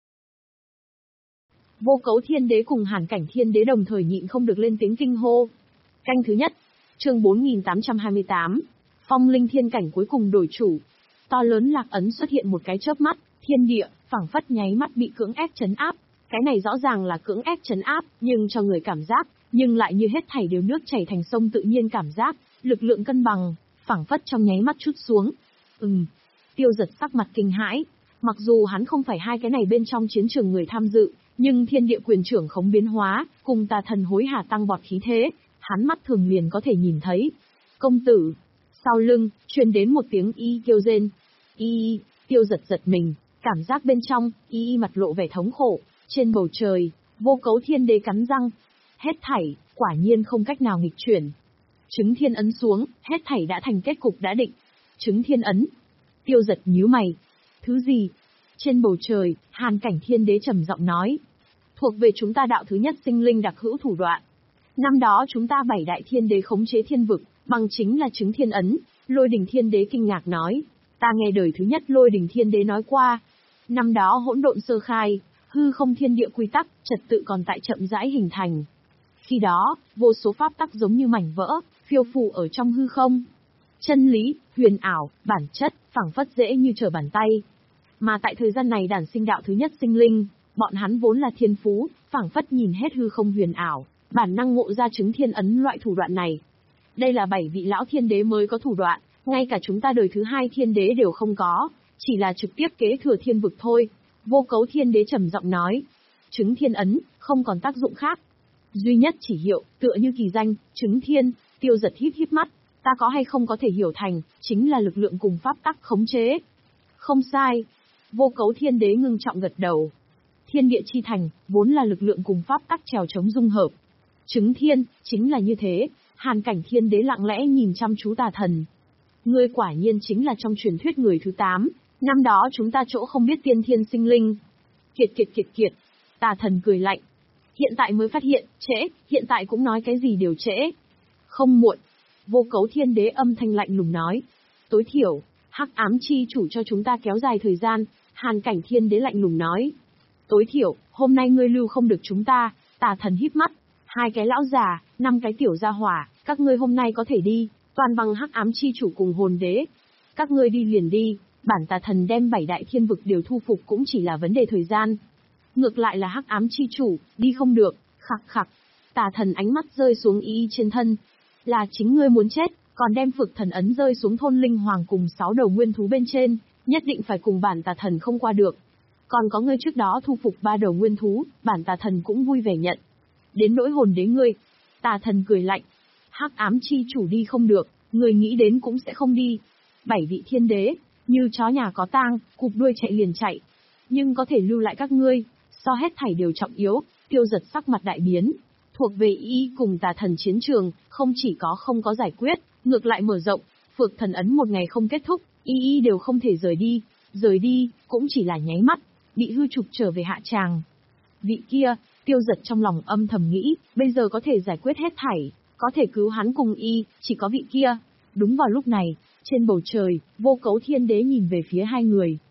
Vô Cấu Thiên Đế cùng Hàn Cảnh Thiên Đế đồng thời nhịn không được lên tiếng kinh hô. Canh thứ nhất, chương bốn nghìn tám trăm hai mươi tám, Phong Linh Thiên Cảnh cuối cùng đổi chủ. To lớn lạc ấn xuất hiện một cái chớp mắt, thiên địa, phảng phất nháy mắt bị cưỡng ép trấn áp. Cái này rõ ràng là cưỡng ép trấn áp, nhưng cho người cảm giác, nhưng lại như hết thảy đều nước chảy thành sông tự nhiên cảm giác, lực lượng cân bằng, phảng phất trong nháy mắt trút xuống. Ừm, Tiêu Giật sắc mặt kinh hãi, mặc dù hắn không phải hai cái này bên trong chiến trường người tham dự, nhưng thiên địa quyền trưởng khống biến hóa, cùng tà thần hối hả tăng vọt khí thế, hắn mắt thường liền có thể nhìn thấy. Công tử, sau lưng, truyền đến một tiếng y kêu rên. Y, Tiêu Giật giật mình, cảm giác bên trong, y mặt lộ vẻ thống khổ, trên bầu trời, Vô Cấu Thiên Đế cắn răng. Hết thảy, quả nhiên không cách nào nghịch chuyển. Chứng thiên ấn xuống, hết thảy đã thành kết cục đã định. Chứng thiên ấn. Tiêu Giật nhíu mày. Thứ gì? Trên bầu trời, Hàn Cảnh Thiên Đế trầm giọng nói. Thuộc về chúng ta đạo thứ nhất sinh linh đặc hữu thủ đoạn. Năm đó chúng ta bảy đại thiên đế khống chế thiên vực, bằng chính là chứng thiên ấn. Lôi Đình Thiên Đế kinh ngạc nói. Ta nghe đời thứ nhất Lôi Đình Thiên Đế nói qua. Năm đó hỗn độn sơ khai, hư không thiên địa quy tắc, trật tự còn tại chậm rãi hình thành. Khi đó, vô số pháp tắc giống như mảnh vỡ, phiêu phù ở trong hư không. Chân lý, huyền ảo, bản chất, phảng phất dễ như trở bàn tay. Mà tại thời gian này đản sinh đạo thứ nhất sinh linh, bọn hắn vốn là thiên phú, phảng phất nhìn hết hư không huyền ảo, bản năng ngộ ra chứng thiên ấn loại thủ đoạn này. Đây là bảy vị lão thiên đế mới có thủ đoạn, ngay cả chúng ta đời thứ hai thiên đế đều không có, chỉ là trực tiếp kế thừa thiên vực thôi. Vô Cấu Thiên Đế trầm giọng nói. Chứng thiên ấn, không còn tác dụng khác. Duy nhất chỉ hiệu, tựa như kỳ danh, chứng thiên. Tiêu Giật híp híp mắt, ta có hay không có thể hiểu thành, chính là lực lượng cùng pháp tắc khống chế. Không sai. Vô Cấu Thiên Đế ngưng trọng gật đầu. Thiên địa chi thành, vốn là lực lượng cùng pháp tắc trèo chống dung hợp. Chứng thiên, chính là như thế. Hàn Cảnh Thiên Đế lặng lẽ nhìn chăm chú tà thần. Ngươi quả nhiên chính là trong truyền thuyết người thứ tám. Năm đó chúng ta chỗ không biết tiên thiên sinh linh. Kiệt kiệt kiệt kiệt. Tà thần cười lạnh. Hiện tại mới phát hiện, trễ, hiện tại cũng nói cái gì đều trễ. Không muộn. Vô Cấu Thiên Đế âm thanh lạnh lùng nói. Tối thiểu, hắc ám chi chủ cho chúng ta kéo dài thời gian. Hàn Cảnh Thiên Đế lạnh lùng nói. Tối thiểu, hôm nay ngươi lưu không được chúng ta. Tà thần híp mắt. Hai cái lão già, năm cái tiểu gia hỏa, các ngươi hôm nay có thể đi. Toàn bằng hắc ám chi chủ cùng hồn đế. Các ngươi đi liền đi. Bản tà thần đem bảy đại thiên vực đều thu phục cũng chỉ là vấn đề thời gian. Ngược lại là hắc ám chi chủ, đi không được, khặc khặc. Tà thần ánh mắt rơi xuống y trên thân. Là chính ngươi muốn chết, còn đem phực thần ấn rơi xuống thôn linh hoàng cùng sáu đầu nguyên thú bên trên, nhất định phải cùng bản tà thần không qua được. Còn có ngươi trước đó thu phục ba đầu nguyên thú, bản tà thần cũng vui vẻ nhận. Đến nỗi hồn đế ngươi, tà thần cười lạnh. Hắc ám chi chủ đi không được, người nghĩ đến cũng sẽ không đi. Bảy vị thiên đế, như chó nhà có tang, cụp đuôi chạy liền chạy. Nhưng có thể lưu lại các ngươi, so hết thảy đều trọng yếu. Tiêu Giật sắc mặt đại biến. Thuộc về y cùng tà thần chiến trường, không chỉ có không có giải quyết, ngược lại mở rộng. Phược thần ấn một ngày không kết thúc, y y đều không thể rời đi. Rời đi, cũng chỉ là nháy mắt, bị hư trục trở về hạ tràng. Vị kia, Tiêu Giật trong lòng âm thầm nghĩ, bây giờ có thể giải quyết hết thảy, có thể cứu hắn cùng y, chỉ có vị kia. Đúng vào lúc này, trên bầu trời, Vô Cấu Thiên Đế nhìn về phía hai người.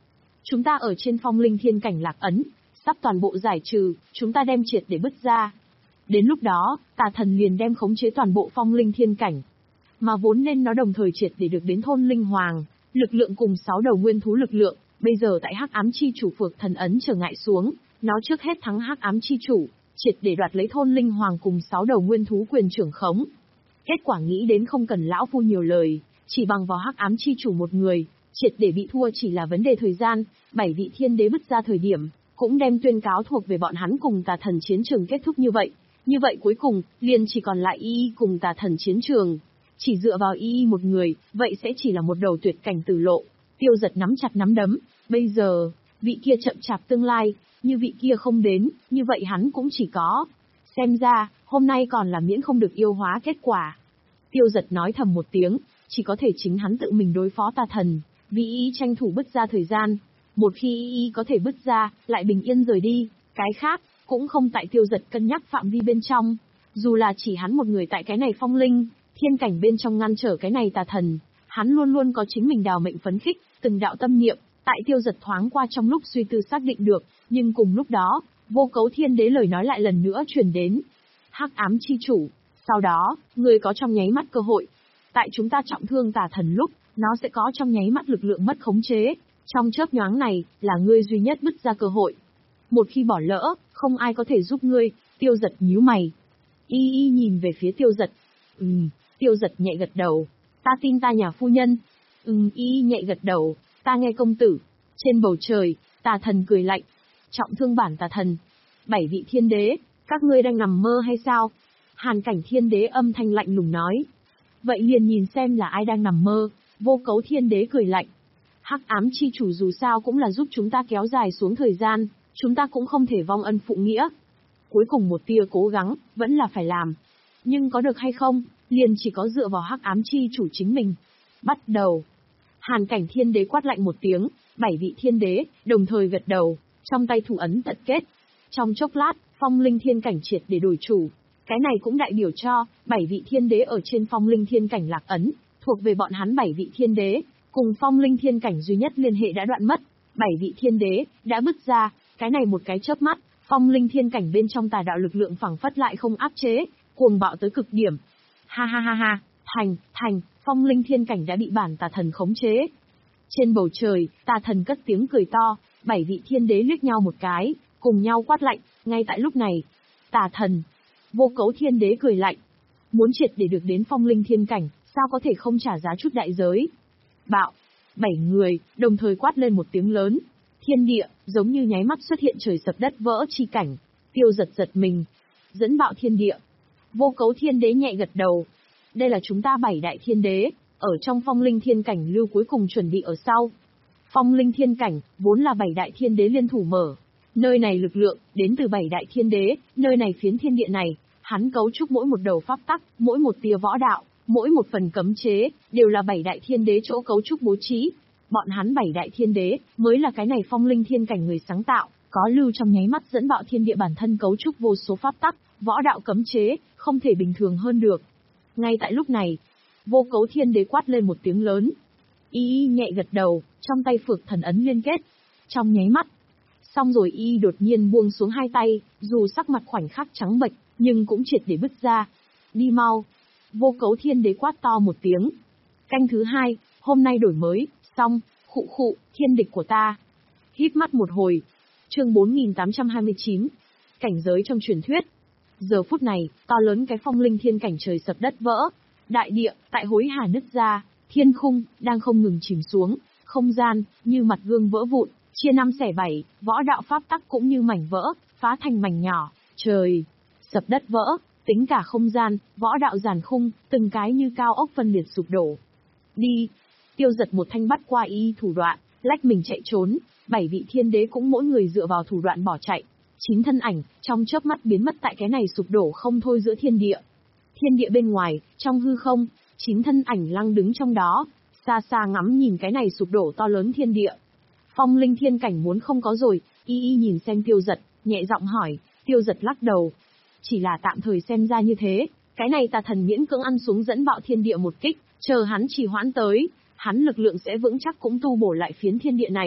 Chúng ta ở trên phong linh thiên cảnh lạc ấn, sắp toàn bộ giải trừ, chúng ta đem triệt để bứt ra. Đến lúc đó, tà thần liền đem khống chế toàn bộ phong linh thiên cảnh. Mà vốn nên nó đồng thời triệt để được đến thôn linh hoàng, lực lượng cùng sáu đầu nguyên thú lực lượng, bây giờ tại hắc ám chi chủ phược thần ấn trở ngại xuống, nó trước hết thắng hắc ám chi chủ, triệt để đoạt lấy thôn linh hoàng cùng sáu đầu nguyên thú quyền trưởng khống. Kết quả nghĩ đến không cần lão phu nhiều lời, chỉ bằng vào hắc ám chi chủ một người, triệt để bị thua chỉ là vấn đề thời gian, bảy vị thiên đế bứt ra thời điểm, cũng đem tuyên cáo thuộc về bọn hắn cùng tà thần chiến trường kết thúc như vậy. Như vậy cuối cùng, liền chỉ còn lại y y cùng tà thần chiến trường. Chỉ dựa vào y y một người, vậy sẽ chỉ là một đầu tuyệt cảnh tử lộ. Tiêu Giật nắm chặt nắm đấm, bây giờ, vị kia chậm chạp tương lai, như vị kia không đến, như vậy hắn cũng chỉ có. Xem ra, hôm nay còn là miễn không được yêu hóa kết quả. Tiêu Giật nói thầm một tiếng, chỉ có thể chính hắn tự mình đối phó tà thần, vì y tranh thủ bứt ra thời gian. Một khi y có thể bứt ra, lại bình yên rời đi, cái khác, cũng không tại Tiêu Giật cân nhắc phạm vi bên trong. Dù là chỉ hắn một người tại cái này phong linh, thiên cảnh bên trong ngăn trở cái này tà thần, hắn luôn luôn có chính mình đào mệnh phấn khích, từng đạo tâm niệm, tại Tiêu Giật thoáng qua trong lúc suy tư xác định được, nhưng cùng lúc đó, Vô Cấu Thiên Đế lời nói lại lần nữa truyền đến. Hắc ám chi chủ, sau đó, người có trong nháy mắt cơ hội. Tại chúng ta trọng thương tà thần lúc, nó sẽ có trong nháy mắt lực lượng mất khống chế. Trong chớp nhoáng này, là ngươi duy nhất bứt ra cơ hội. Một khi bỏ lỡ, không ai có thể giúp ngươi. Tiêu Giật nhíu mày. Y y nhìn về phía Tiêu Giật. Ừm, Tiêu Giật nhẹ gật đầu. Ta tin ta nhà phu nhân. Ừm, y y nhẹ gật đầu. Ta nghe công tử. Trên bầu trời, tà thần cười lạnh. Trọng thương bản tà thần. Bảy vị thiên đế, các ngươi đang nằm mơ hay sao? Hàn Cảnh Thiên Đế âm thanh lạnh lùng nói. Vậy liền nhìn xem là ai đang nằm mơ. Vô Cấu Thiên Đế cười lạnh. Hắc ám chi chủ dù sao cũng là giúp chúng ta kéo dài xuống thời gian, chúng ta cũng không thể vong ân phụ nghĩa. Cuối cùng một tia cố gắng, vẫn là phải làm. Nhưng có được hay không, liền chỉ có dựa vào hắc ám chi chủ chính mình. Bắt đầu. Hàn Cảnh Thiên Đế quát lạnh một tiếng, bảy vị thiên đế, đồng thời gật đầu, trong tay thủ ấn tận kết. Trong chốc lát, phong linh thiên cảnh triệt để đổi chủ. Cái này cũng đại biểu cho, bảy vị thiên đế ở trên phong linh thiên cảnh lạc ấn, thuộc về bọn hắn bảy vị thiên đế, cùng phong linh thiên cảnh duy nhất liên hệ đã đoạn mất. Bảy vị thiên đế, đã bứt ra, cái này một cái chớp mắt, phong linh thiên cảnh bên trong tà đạo lực lượng phẳng phất lại không áp chế, cuồng bạo tới cực điểm. Ha ha ha ha, thành, thành, phong linh thiên cảnh đã bị bản tà thần khống chế. Trên bầu trời, tà thần cất tiếng cười to, bảy vị thiên đế liếc nhau một cái, cùng nhau quát lạnh, ngay tại lúc này. Tà thần, Vô Cấu Thiên Đế cười lạnh. Muốn triệt để được đến phong linh thiên cảnh, sao có thể không trả giá chút đại giới? Bạo, bảy người, đồng thời quát lên một tiếng lớn. Thiên địa, giống như nháy mắt xuất hiện trời sập đất vỡ chi cảnh. Tiêu Giật giật mình. Dẫn bạo thiên địa. Vô Cấu Thiên Đế nhẹ gật đầu. Đây là chúng ta bảy đại thiên đế, ở trong phong linh thiên cảnh lưu cuối cùng chuẩn bị ở sau. Phong linh thiên cảnh, vốn là bảy đại thiên đế liên thủ mở. Nơi này lực lượng, đến từ bảy đại thiên đế, nơi này phiến thiên địa này, hắn cấu trúc mỗi một đầu pháp tắc, mỗi một tia võ đạo, mỗi một phần cấm chế, đều là bảy đại thiên đế chỗ cấu trúc bố trí. Bọn hắn bảy đại thiên đế, mới là cái này phong linh thiên cảnh người sáng tạo, có lưu trong nháy mắt dẫn bạo thiên địa bản thân cấu trúc vô số pháp tắc, võ đạo cấm chế, không thể bình thường hơn được. Ngay tại lúc này, Vô Cấu Thiên Đế quát lên một tiếng lớn. Y y nhẹ gật đầu, trong tay phược thần ấn liên kết. Trong nháy mắt, xong rồi y đột nhiên buông xuống hai tay, dù sắc mặt khoảnh khắc trắng bệch, nhưng cũng triệt để bứt ra. Đi mau. Vô Cấu Thiên Đế quát to một tiếng. Canh thứ hai, hôm nay đổi mới, xong, khụ khụ, thiên địch của ta. Híp mắt một hồi. Chương bốn nghìn tám trăm hai mươi chín. Cảnh giới trong truyền thuyết. Giờ phút này, to lớn cái phong linh thiên cảnh trời sập đất vỡ. Đại địa, tại hối hả nứt ra, thiên khung, đang không ngừng chìm xuống, không gian, như mặt gương vỡ vụn, chia năm xẻ bảy, võ đạo pháp tắc cũng như mảnh vỡ, phá thành mảnh nhỏ, trời, sập đất vỡ, tính cả không gian, võ đạo giàn khung, từng cái như cao ốc phân liệt sụp đổ. Đi, Tiêu Giật một thanh bắt qua y thủ đoạn, lách mình chạy trốn, bảy vị thiên đế cũng mỗi người dựa vào thủ đoạn bỏ chạy. Chín thân ảnh, trong chớp mắt biến mất tại cái này sụp đổ không thôi giữa thiên địa. Thiên địa bên ngoài, trong hư không, chín thân ảnh lăng đứng trong đó, xa xa ngắm nhìn cái này sụp đổ to lớn thiên địa. Phong linh thiên cảnh muốn không có rồi, y y nhìn xem Tiêu Giật, nhẹ giọng hỏi. Tiêu Giật lắc đầu. Chỉ là tạm thời xem ra như thế, cái này tà thần miễn cưỡng ăn xuống dẫn bạo thiên địa một kích, chờ hắn trì hoãn tới, hắn lực lượng sẽ vững chắc cũng tu bổ lại phiến thiên địa này.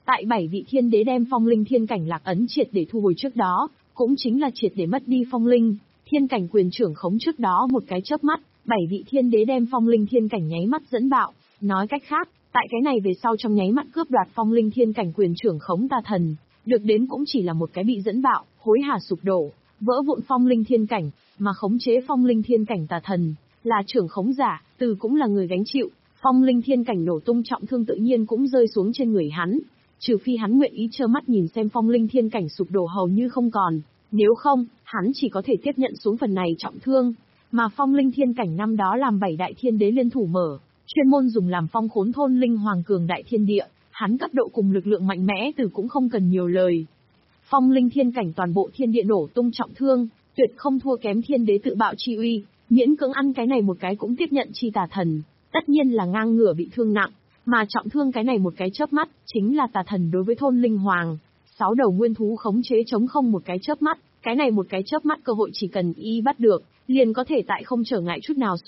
Tại bảy vị thiên đế đem phong linh thiên cảnh lạc ấn triệt để thu hồi trước đó, cũng chính là triệt để mất đi phong linh thiên cảnh quyền trưởng khống trước đó một cái chớp mắt, bảy vị thiên đế đem phong linh thiên cảnh nháy mắt dẫn bạo. Nói cách khác, tại cái này về sau trong nháy mắt cướp đoạt phong linh thiên cảnh quyền trưởng khống tà thần, được đến cũng chỉ là một cái bị dẫn bạo, hối hả sụp đổ, vỡ vụn phong linh thiên cảnh, mà khống chế phong linh thiên cảnh tà thần, là trưởng khống giả, từ cũng là người gánh chịu, phong linh thiên cảnh nổ tung trọng thương tự nhiên cũng rơi xuống trên người hắn, trừ phi hắn nguyện ý trơ mắt nhìn xem phong linh thiên cảnh sụp đổ hầu như không còn, nếu không, hắn chỉ có thể tiếp nhận xuống phần này trọng thương, mà phong linh thiên cảnh năm đó làm bảy đại thiên đế liên thủ mở, chuyên môn dùng làm phong khốn thôn linh hoàng cường đại thiên địa, hắn cấp độ cùng lực lượng mạnh mẽ từ cũng không cần nhiều lời. Phong linh thiên cảnh toàn bộ thiên địa nổ tung trọng thương, tuyệt không thua kém thiên đế tự bạo chi uy, miễn cưỡng ăn cái này một cái cũng tiếp nhận chi tà thần, tất nhiên là ngang ngửa bị thương nặng, mà trọng thương cái này một cái chớp mắt, chính là tà thần đối với thôn linh hoàng, sáu đầu nguyên thú khống chế chống không một cái chớp mắt, cái này một cái chớp mắt cơ hội chỉ cần y bắt được, liền có thể tại không trở ngại chút nào